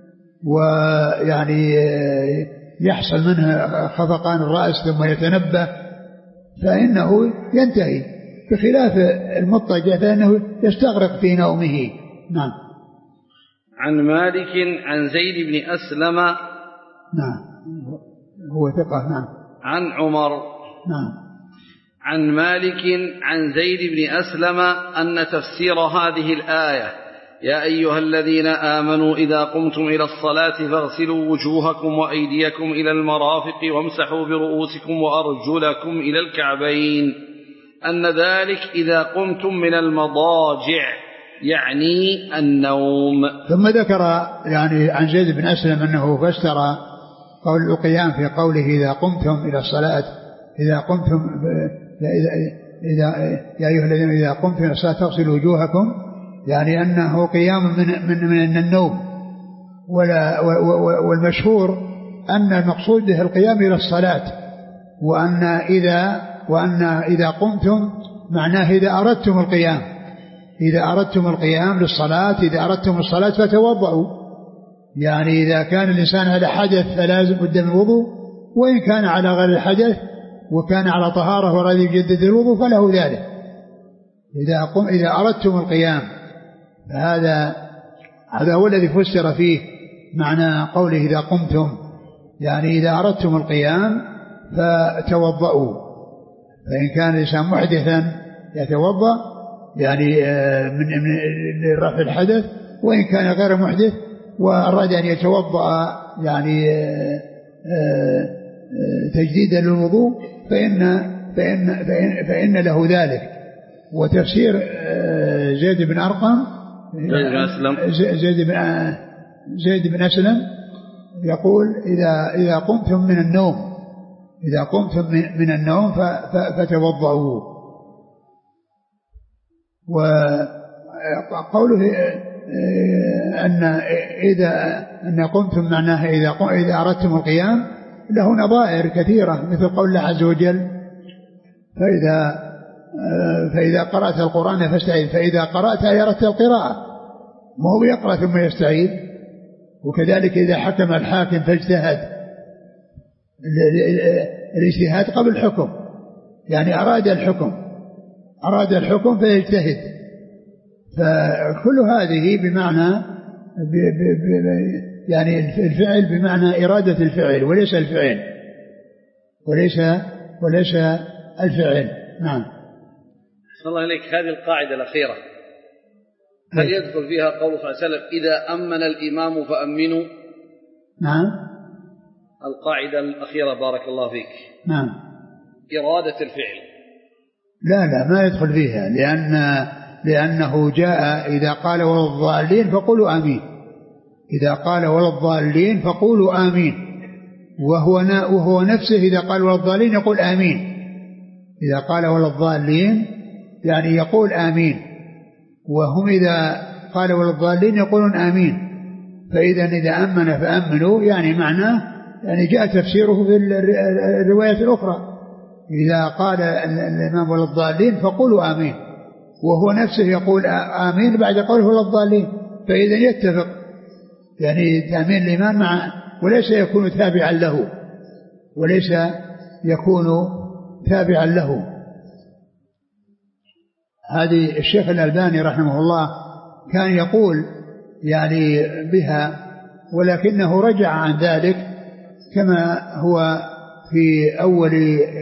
ويعني يحصل منه خفقان الرأس ثم يتنبه فإنه ينتهي، بخلاف المضطجع فإنه يستغرق في نومه. نعم. عن مالك عن زيد بن أسلم نعم هو ثقة. نعم. عن عمر. نعم. عن مالك عن زيد بن أسلم أن تفسير هذه الآية: يا أيها الذين آمنوا إذا قمتم إلى الصلاة فاغسلوا وجوهكم وأيديكم إلى المرافق وامسحوا برؤوسكم وأرجلكم إلى الكعبين، أن ذلك إذا قمتم من المضاجع، يعني النوم. ثم ذكر يعني عن زيد بن أسلم أنه فسر قول القيام في قوله إذا قمتم إلى الصلاة إذا قمتم إذا, إذا يا أيها الذين إذا قمتم إلى الصلاة فاغسلوا وجوهكم، يعني أنه قيام من من من النوم. ولا والمشهور أن المقصود به القيام إلى الصلاة، وأن إذا وأن إذا قمتم معناه إذا أردتم القيام، إذا أردتم القيام للصلاة، إذا أردتم الصلاة فتوضؤوا، يعني إذا كان الإنسان على حدث فلازم قدام الوضوء، وإن كان على غير الحدث وكان على طهارة وراد يجدد الوضوء فله ذلك. إذا قم إذا أردتم القيام، فهذا هذا هو الذي فسر فيه معنى قوله إذا قمتم، يعني إذا أردتم القيام فتوضؤوا. فإن كان الإنسان محدثا يتوضأ يعني من من رفع الحدث، وإن كان غير محدث وأراد أن يتوضأ يعني تجديدا للوضوء فإن فإن فإن, فإن له ذلك. وتفسير زيد بن أرقم زيد بن زيد بن أسلم يقول إذا إذا قمتم من النوم إذا قمتم من النوم فتوضؤوا. وقوله أن إذا أن قمتم معناه إذا إذا أردتم القيام له نظائر كثيرة، مثل قول الله عز وجل: فإذا فإذا قرأت القرآن فاستعيذ، فإذا قرأت أردت القراءة، ما هو يقرأ ثم يستعيذ. وكذلك إذا حكم الحاكم فاجتهد، الاجتهاد قبل الحكم، يعني أراد الحكم أراد الحكم فيجتهد. فكل هذه بمعنى ب ب ب يعني الفعل بمعنى إرادة الفعل وليس الفعل وليس وليس الفعل. نعم. صلى الله عليك. هذه القاعدة الأخيرة هل يدخل فيها قول صلى الله عليه وسلم إذا أمن الإمام فأمنوا؟ نعم. القاعدة الأخيرة بارك الله فيك. نعم. إرادة الفعل. لا لا ما يدخل فيها، لأن لأنه جاء إذا قال ولا الضالين فقولوا آمين، إذا قال ولا الضالين فقولوا آمين، وهو وهو نفسه إذا قال ولا الضالين يقول آمين، إذا قال ولا الضالين يعني يقول آمين، وهم إذا قال ولا الضالين يقولون آمين. فإذا إذا أمن فأمنوا يعني معناه يعني جاء تفسيره في الرواية الأخرى، إذا قال الإمام ولا الضالين فقولوا آمين، وهو نفسه يقول آمين بعد قوله ولا الضالين، فإذا يتفق يعني تأمين الإمام مع وليس يكون تابعا له وليس يكون تابعا له. هذه الشيخ الألباني رحمه الله كان يقول يعني بها، ولكنه رجع عن ذلك كما هو في أول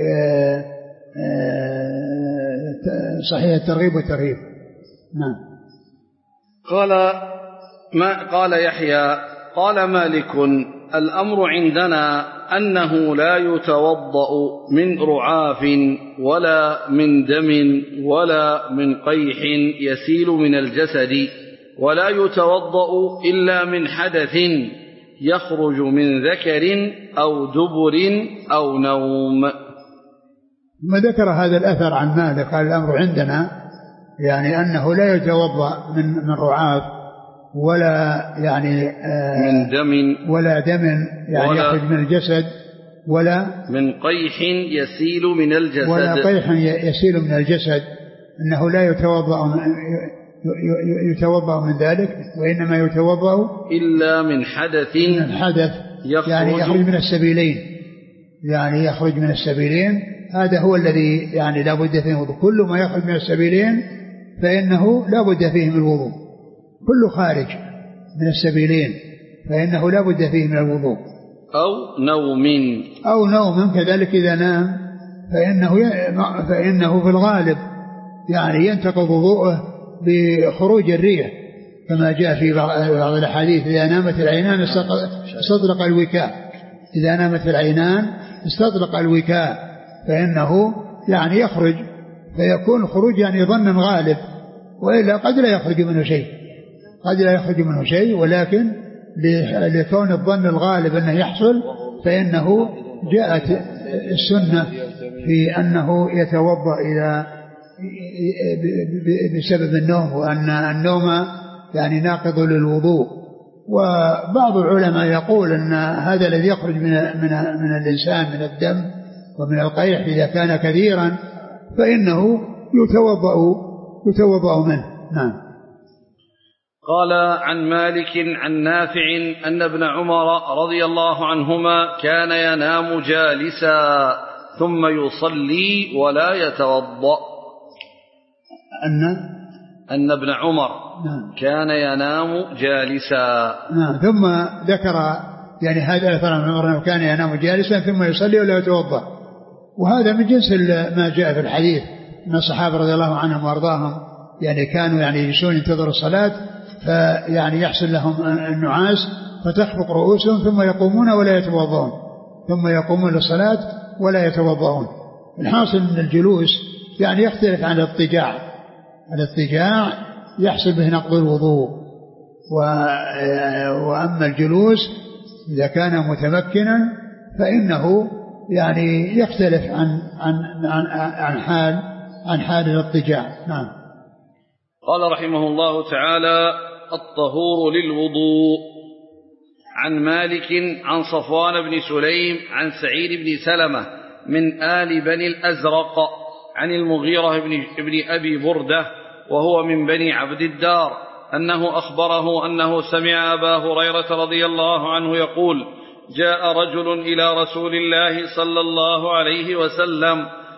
صحيح الترغيب والترهيب. نعم. قال ما قال يحيى قال مالك الأمر عندنا أنه لا يتوضأ من رعاف ولا من دم ولا من قيح يسيل من الجسد، ولا يتوضأ إلا من حدث يخرج من ذكر أو دبر أو نوم. ما ذكر هذا الأثر عن مالك قال الأمر عندنا يعني أنه لا يتوضأ من من رعاف ولا يعني آه من دم ولا دم يعني يخرج من الجسد، ولا من قيح يسيل من الجسد ولا قيح يسيل من الجسد، أنه لا يتوضأ من يتوضأ من ذلك، وإنما يتوضأ إلا من حدث من الحدث يخرج يعني يخرج من السبيلين، يعني يخرج من السبيلين، هذا هو الذي يعني لا بد فيه الوضوء. كل ما يخرج من السبيلين فإنه لا بد فيه من الوضوء، كل خارج من السبيلين فإنه لا بد فيه من الوضوء. أو نوم أو نوم كذلك إذا نام فإنه فإنه في الغالب يعني ينتقض وضوءه بخروج الريح، كما جاء في بعض الأحاديث إذا نامت العينان استطلق الوكاء، إذا نامت العينان استطلق الوكاء، فإنه يعني يخرج، فيكون خروج يعني ظن غالب، وإلا قد لا يخرج منه شيء، قد لا يخرج منه شيء، ولكن لكون الظن الغالب أنه يحصل فإنه جاءت السنة في أنه يتوضأ إذا بسبب النوم، وأن النوم يعني ناقض للوضوء. وبعض العلماء يقول أن هذا الذي يخرج من من من الإنسان من الدم ومن القيح إذا كان كثيرا فإنه يتوضأ يتوضأ منه. نعم. قال عن مالك عن نافع أن ابن عمر رضي الله عنهما كان ينام جالسا ثم يصلي ولا يتوضأ. أن أن ابن عمر نعم. كان ينام جالسا. نعم. ثم ذكر يعني هذا الأثر عن عمر كان ينام جالسا ثم يصلي ولا يتوضأ، وهذا من جنس ما جاء في الحديث أن الصحابة رضي الله عنهم وأرضاهم يعني كانوا يعني يجلسون ينتظروا الصلاة، فيعني يحصل لهم النعاس فتخفق رؤوسهم ثم يقومون ولا يتوضؤون، ثم يقومون للصلاة ولا يتوضؤون. الحاصل من الجلوس يعني يختلف عن الاضطجاع، الاضطجاع يحصل به نقض الوضوء، وأما الجلوس إذا كان متمكنا فإنه يعني يختلف عن عن عن, عن حال عن حال الاضطجاع. نعم. قال رحمه الله تعالى: الطهور للوضوء. عن مالك عن صفوان بن سليم عن سعيد بن سلمة من آل بني الأزرق عن المغيرة بن, بن أبي بردة وهو من بني عبد الدار أنه أخبره أنه سمع أبا هريرة رضي الله عنه يقول: جاء رجل إلى رسول الله صلى الله عليه وسلم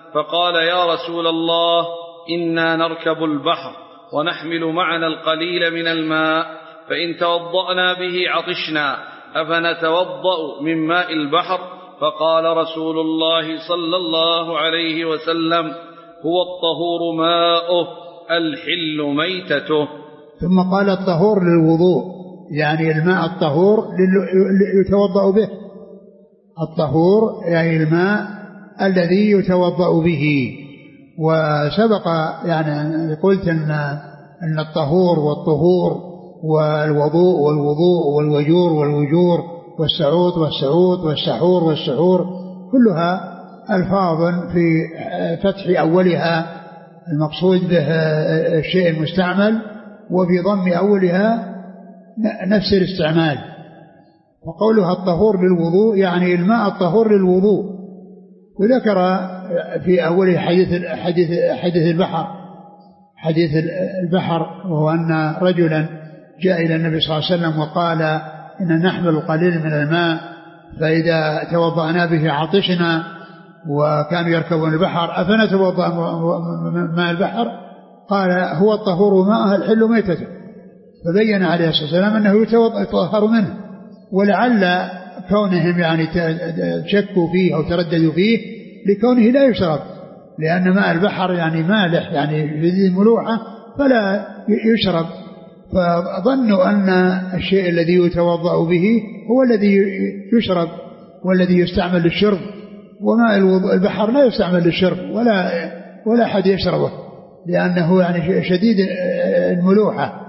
فقال يا رسول الله إنا نركب البحر ونحمل معنا القليل من الماء، فإن توضأنا به عطشنا، أفنتوضأ من ماء البحر؟ فقال رسول الله صلى الله عليه وسلم هو الطهور ماؤه الحل ميتته. ثم قال الطهور للوضوء، يعني الماء الطهور يتوضأ به، الطهور يعني الماء الذي يتوضأ به. وسبق يعني قلت أن أن الطهور والطهور والوضوء والوضوء والوجور والوجور والسعود والسعود والسحور والسحور كلها ألفاظ في فتح أولها المقصود به الشيء المستعمل، وفي ضم أولها نفس الاستعمال. وقولها الطهور للوضوء يعني الماء الطهور للوضوء. وذكر في أول حديث حديث حديث البحر حديث البحر وهو أن رجلا جاء إلى النبي صلى الله عليه وسلم وقال إن نحمل القليل من الماء فإذا توضأنا به عطشنا، وكانوا يركبون البحر أفنتوضأ ماء البحر؟ قال هو الطهور ماءه الحل ميتته. فبين عليه الصلاة والسلام أنه يتطهر منه، ولعل كونهم يعني شكوا فيه أو ترددوا فيه لكونه لا يشرب، لأن ماء البحر يعني مالح يعني شديد الملوحة فلا يشرب، فظنوا أن الشيء الذي يتوضأ به هو الذي يشرب والذي يستعمل للشرب، وماء البحر لا يستعمل للشرب ولا ولا أحد يشربه لأنه يعني شديد الملوحة.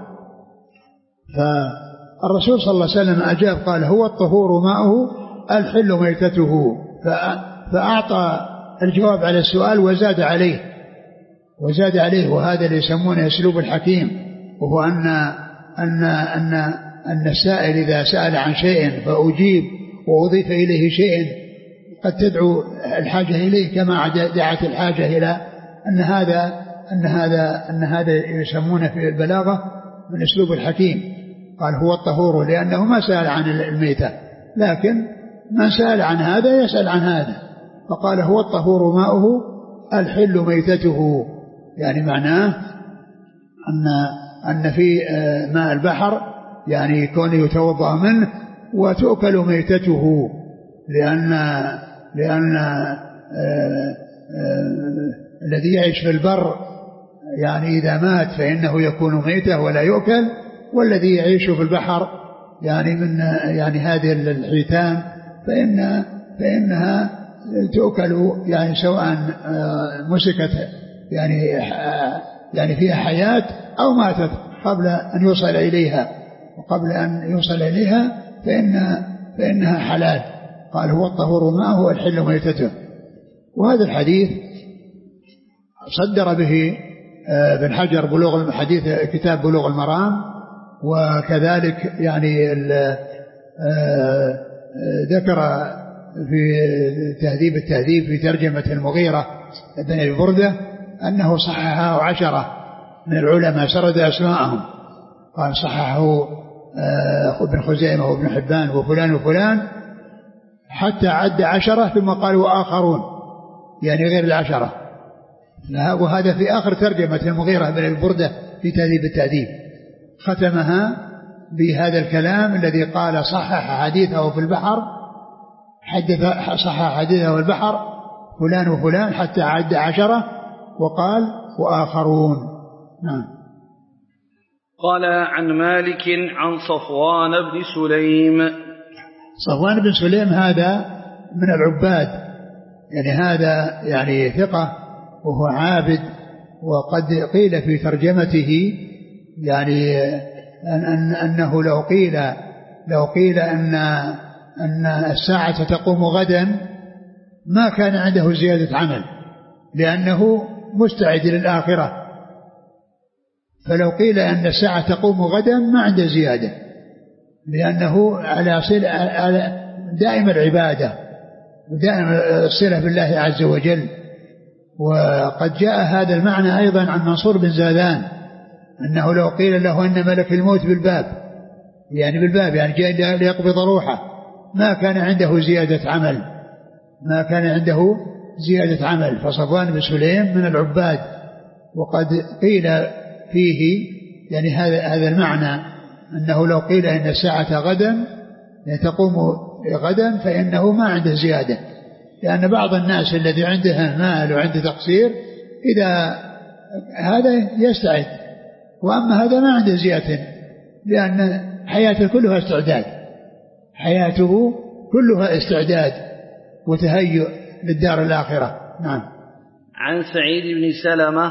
فالرسول صلى الله عليه وسلم أجاب قال هو الطهور ماؤه الحل ميتته، فأعطى الجواب على السؤال وزاد عليه وزاد عليه وهذا اللي يسمونه أسلوب الحكيم، وهو أن أن أن أن السائل إذا سأل عن شيء فأجيب وأضيف إليه شيء قد تدعو الحاجة إليه كما دعت الحاجة إلى أن هذا أن هذا أن هذا يسمونه في البلاغة من أسلوب الحكيم. قال هو الطهور لأنه ما سأل عن الميتة، لكن من سأل عن هذا يسأل عن هذا، فقال هو الطهور ماؤه الحل ميتته، يعني معناه أن أن في ماء البحر يعني كونه يتوضأ منه وتؤكل ميتته، لأن لأن الذي يعيش في البر يعني إذا مات فإنه يكون ميتة ولا يؤكل، والذي يعيش في البحر يعني من يعني هذه الحيتان فإن فإنها تؤكل يعني سواء مسكت يعني يعني فيها حياة أو ماتت قبل أن يوصل إليها، وقبل أن يوصل إليها فإن فإنها حلال. قال هو الطهور ماؤه الحل ميتته. وهذا الحديث صدر به ابن حجر بلوغ الحديث كتاب بلوغ المرام، وكذلك يعني ذكر في تهذيب التهذيب في ترجمة المغيرة بن أبي بردة أنه صححه عشرة من العلماء سرد أسماءهم، قال صححه ابن خزيمة وابن حبان وفلان وفلان حتى عد عشرة، ثم قال وآخرون يعني غير العشرة. وهذا في آخر ترجمة المغيرة بن أبي بردة في تهذيب التهذيب، ختمها بهذا الكلام الذي قال صحح حديثه في البحر حدث صحح حديثه في البحر فلان وفلان حتى عد عشرة، وقال وآخرون. نعم. قال عن مالك عن صفوان بن سليم. صفوان بن سليم هذا من العباد، يعني هذا يعني ثقة وهو عابد، وقد قيل في ترجمته يعني أن أن أنه لو قيل لو قيل أن أن الساعة تقوم غدا ما كان عنده زيادة عمل لأنه مستعد للآخرة، فلو قيل أن الساعة تقوم غدا ما عنده زيادة لأنه على صلة دائم العبادة ودائم الصلة بالله عز وجل. وقد جاء هذا المعنى أيضا عن منصور بن زادان أنه لو قيل له أن ملك الموت بالباب يعني بالباب يعني جاء ليقبض روحه ما كان عنده زيادة عمل ما كان عنده زيادة عمل. فصفوان بن سليم من العباد، وقد قيل فيه يعني هذا هذا المعنى، أنه لو قيل إن الساعة غدا تقوم غدا فإنه ما عنده زيادة، لأن بعض الناس الذي عنده مال وعنده تقصير إذا هذا يستعد، وأما هذا ما عنده زيادة، لأن حياته كلها استعداد، حياته كلها استعداد وتهيؤ للدار الآخرة. نعم. عن سعيد بن سلمة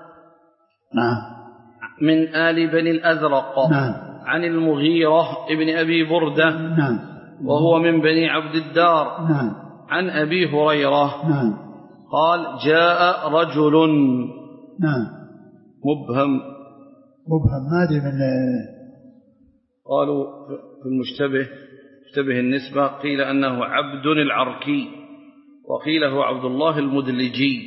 نعم من آل بني الأزرق نعم عن المغيرة ابن أبي بردة نعم وهو من بني عبد الدار نعم عن أبي هريرة نعم قال جاء رجل نعم مبهم مبهم ما أدري من قالوا في المشتبه مشتبه النسبة قيل أنه عبد العركي وقيل هو عبد الله المدلجي.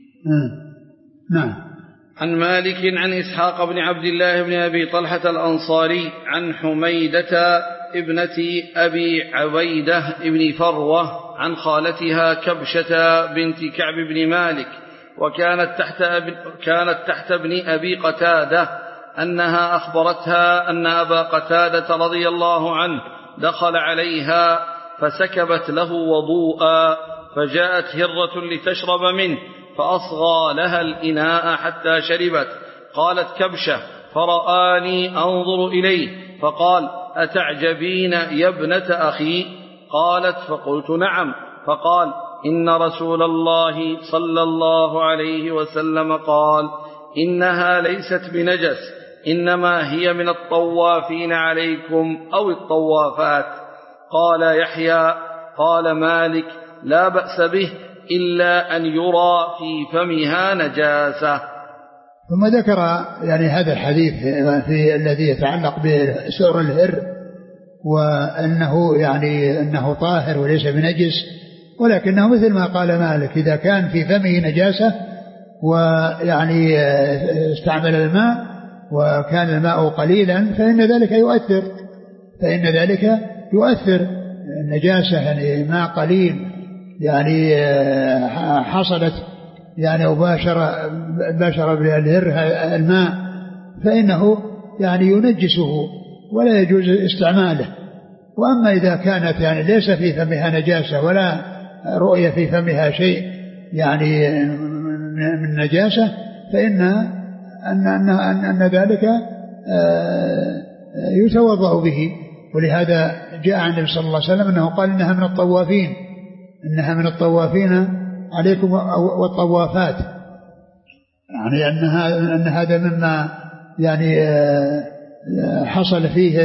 نعم. عن مالك عن إسحاق بن عبد الله بن أبي طلحة الأنصاري عن حميدة ابنة أبي عبيدة ابن فروة عن خالتها كبشة بنت كعب بن مالك وكانت تحت, أب... كانت تحت ابن أبي قتادة أنها أخبرتها أن أبا قتادة رضي الله عنه دخل عليها فسكبت له وضوءا فجاءت هرة لتشرب منه فأصغى لها الإناء حتى شربت. قالت كبشة فرآني أنظر إليه فقال أتعجبين يا ابنة أخي؟ قالت فقلت نعم. فقال إن رسول الله صلى الله عليه وسلم قال إنها ليست بنجس إنما هي من الطوافين عليكم أو الطوافات. قال يحيى قال مالك لا بأس به إلا أن يرى في فمها نجاسة. ثم ذكر يعني هذا الحديث في الذي يتعلق بسؤر الهر وأنه يعني أنه طاهر وليس بنجس، ولكنه مثل ما قال مالك إذا كان في فمه نجاسة ويعني استعمل الماء وكان الماء قليلا فإن ذلك يؤثر فإن ذلك يؤثر النجاسة يعني ماء قليل يعني حصلت يعني وباشر باشر بالهر الماء فإنه يعني ينجسه ولا يجوز استعماله. وأما إذا كانت يعني ليس في فمها نجاسة ولا رؤية في فمها شيء يعني من نجاسة فإن أن, أن, أن, أن ذلك يتوضأ به. ولهذا جاء عن النبي صلى الله عليه وسلم أنه قال إنها من الطوافين إنها من الطوافين عليكم والطوافات، يعني أنها أن هذا مما يعني حصل فيه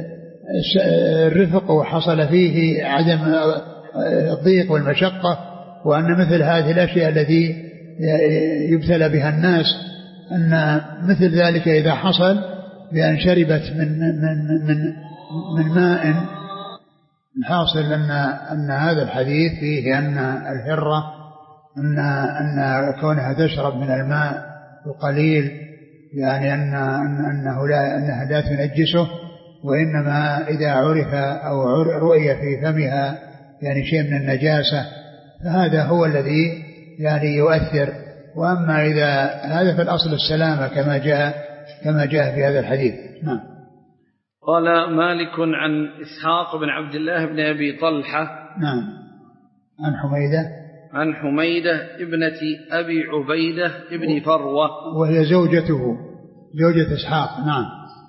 الرفق وحصل فيه عدم الضيق والمشقة، وأن مثل هذه الأشياء التي يبتلى بها الناس أن مثل ذلك إذا حصل بأن شربت من من من من ماء. الحاصل أن أن هذا الحديث فيه أن الهرة أن أن كونها تشرب من الماء القليل يعني أن أنه لا أنها لا تنجسه، وإنما إذا عرف أو رؤي في فمها يعني شيء من النجاسة فهذا هو الذي يعني يؤثر. وأما إذا هذا في الأصل السلامة كما جاء كما جاء في هذا الحديث. نعم. قال مالك عن إسحاق بن عبد الله بن أبي طلحة نعم عن حميدة عن حميدة ابنة أبي عبيدة ابن فروة وهي زوجته زوجة إسحاق. نعم.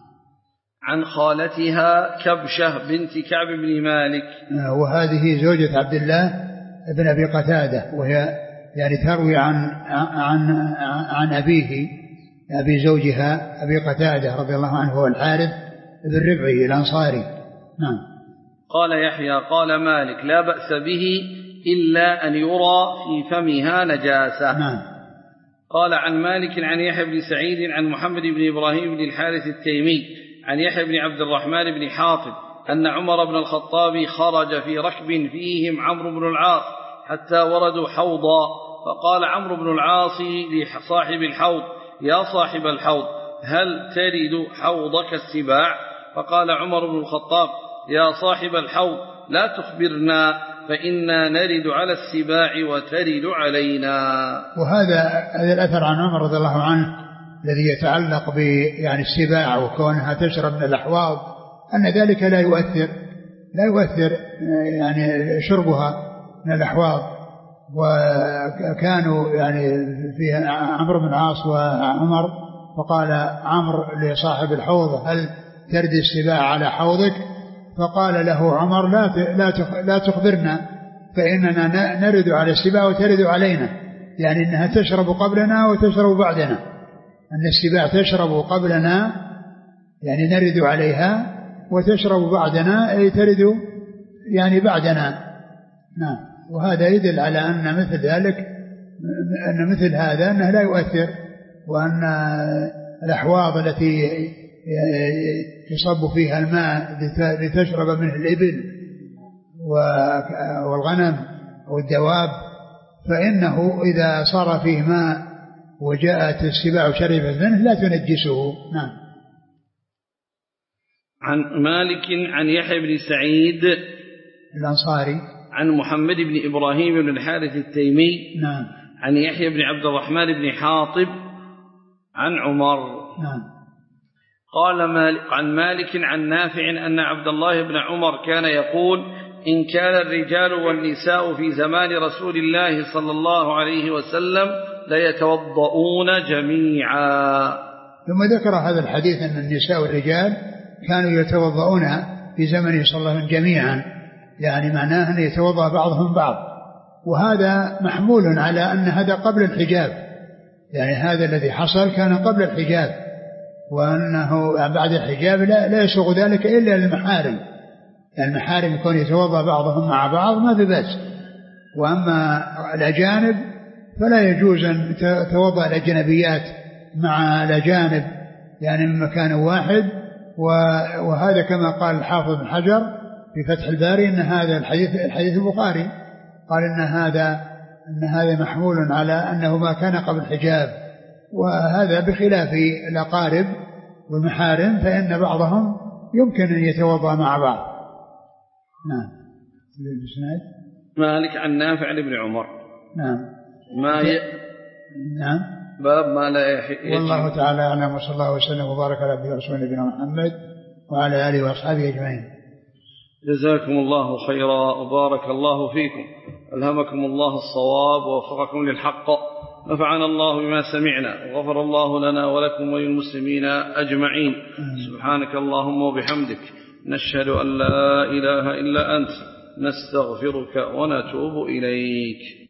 عن خالتها كبشة بنت كعب بن مالك وهذه زوجة عبد الله بن أبي قتادة، وهي يعني تروي عن عن عن أبيه أبي زوجها أبي قتادة رضي الله عنه هو الحارث بن ربعي الأنصاري. نعم. قال يحيى قال مالك لا بأس به إلا أن يرى في فمها نجاسة. نعم. قال عن مالك عن يحيى بن سعيد عن محمد بن إبراهيم بن الحارث التيمي عن يحيى بن عبد الرحمن بن حاطب أن عمر بن الخطاب خرج في ركب فيهم عمرو بن العاص حتى وردوا حوضا، فقال عمرو بن العاص لصاحب الحوض يا صاحب الحوض هل ترد حوضك السباع؟ فقال عمر بن الخطاب يا صاحب الحوض لا تخبرنا فإنا نرد على السباع وترد علينا. وهذا هذا الأثر عن عمر رضي الله عنه الذي يتعلق ب يعني السباع وكونها تشرب من الأحواض أن ذلك لا يؤثر لا يؤثر يعني شربها من الأحواض. وكانوا يعني في عمرو بن العاص وعمر فقال عمرو لصاحب الحوض هل ترد السباع على حوضك؟ فقال له عمر لا لا تخبرنا فإننا نرد على السباع وترد علينا، يعني أنها تشرب قبلنا وتشرب بعدنا، أن السباع تشرب قبلنا يعني نرد عليها وتشرب بعدنا أي ترد يعني بعدنا. نعم. وهذا يدل على أن مثل ذلك أن مثل هذا أنه لا يؤثر، وأن الأحواض التي يصب فيها الماء لتشرب منه الإبل والغنم والدواب فإنه إذا صار فيه ماء وجاءت السباع وشربت منه لا تنجسه. نعم. عن مالك عن يحيى بن سعيد الأنصاري عن محمد بن إبراهيم بن الحارث التيمي نعم. عن يحيى بن عبد الرحمن بن حاطب عن عمر نعم. قال مالك عن مالك عن نافع أن عبد الله بن عمر كان يقول إن كان الرجال والنساء في زمان رسول الله صلى الله عليه وسلم ليتوضؤون جميعا. ثم ذكر هذا الحديث أن النساء والرجال كانوا يتوضؤون في زمنه صلى الله عليه وسلم جميعا، يعني معناه أن يتوضأ بعضهم بعض، وهذا محمول على أن هذا قبل الحجاب، يعني هذا الذي حصل كان قبل الحجاب، وأنه بعد الحجاب لا, لا يسوغ ذلك إلا للمحارم، يعني المحارم يكون يتوضأ بعضهم مع بعض ما في بأس، وأما الأجانب فلا يجوز أن يتوضأ الأجنبيات مع الأجانب يعني من مكان واحد. وهذا كما قال الحافظ بن حجر في فتح الباري أن هذا الحديث الحديث البخاري قال إن هذا أن هذا محمول على أنه ما كان قبل الحجاب، وهذا بخلاف الأقارب والمحارم فإن بعضهم يمكن أن يتوضأ مع بعض. نعم. مالك عن نافع بن عمر. نعم. ما ي... نعم. باب ما لا يحيي. والله تعالى أعلم، وصلى الله وسلم وبارك على عبده ورسوله نبينا محمد وعلى آله وأصحابه أجمعين. جزاكم الله خيرا وبارك الله فيكم، ألهمكم الله الصواب ووفقكم للحق، نفعنا الله بما سمعنا وغفر الله لنا ولكم وللمسلمين أجمعين. سبحانك اللهم وبحمدك نشهد أن لا إله إلا أنت نستغفرك ونتوب إليك.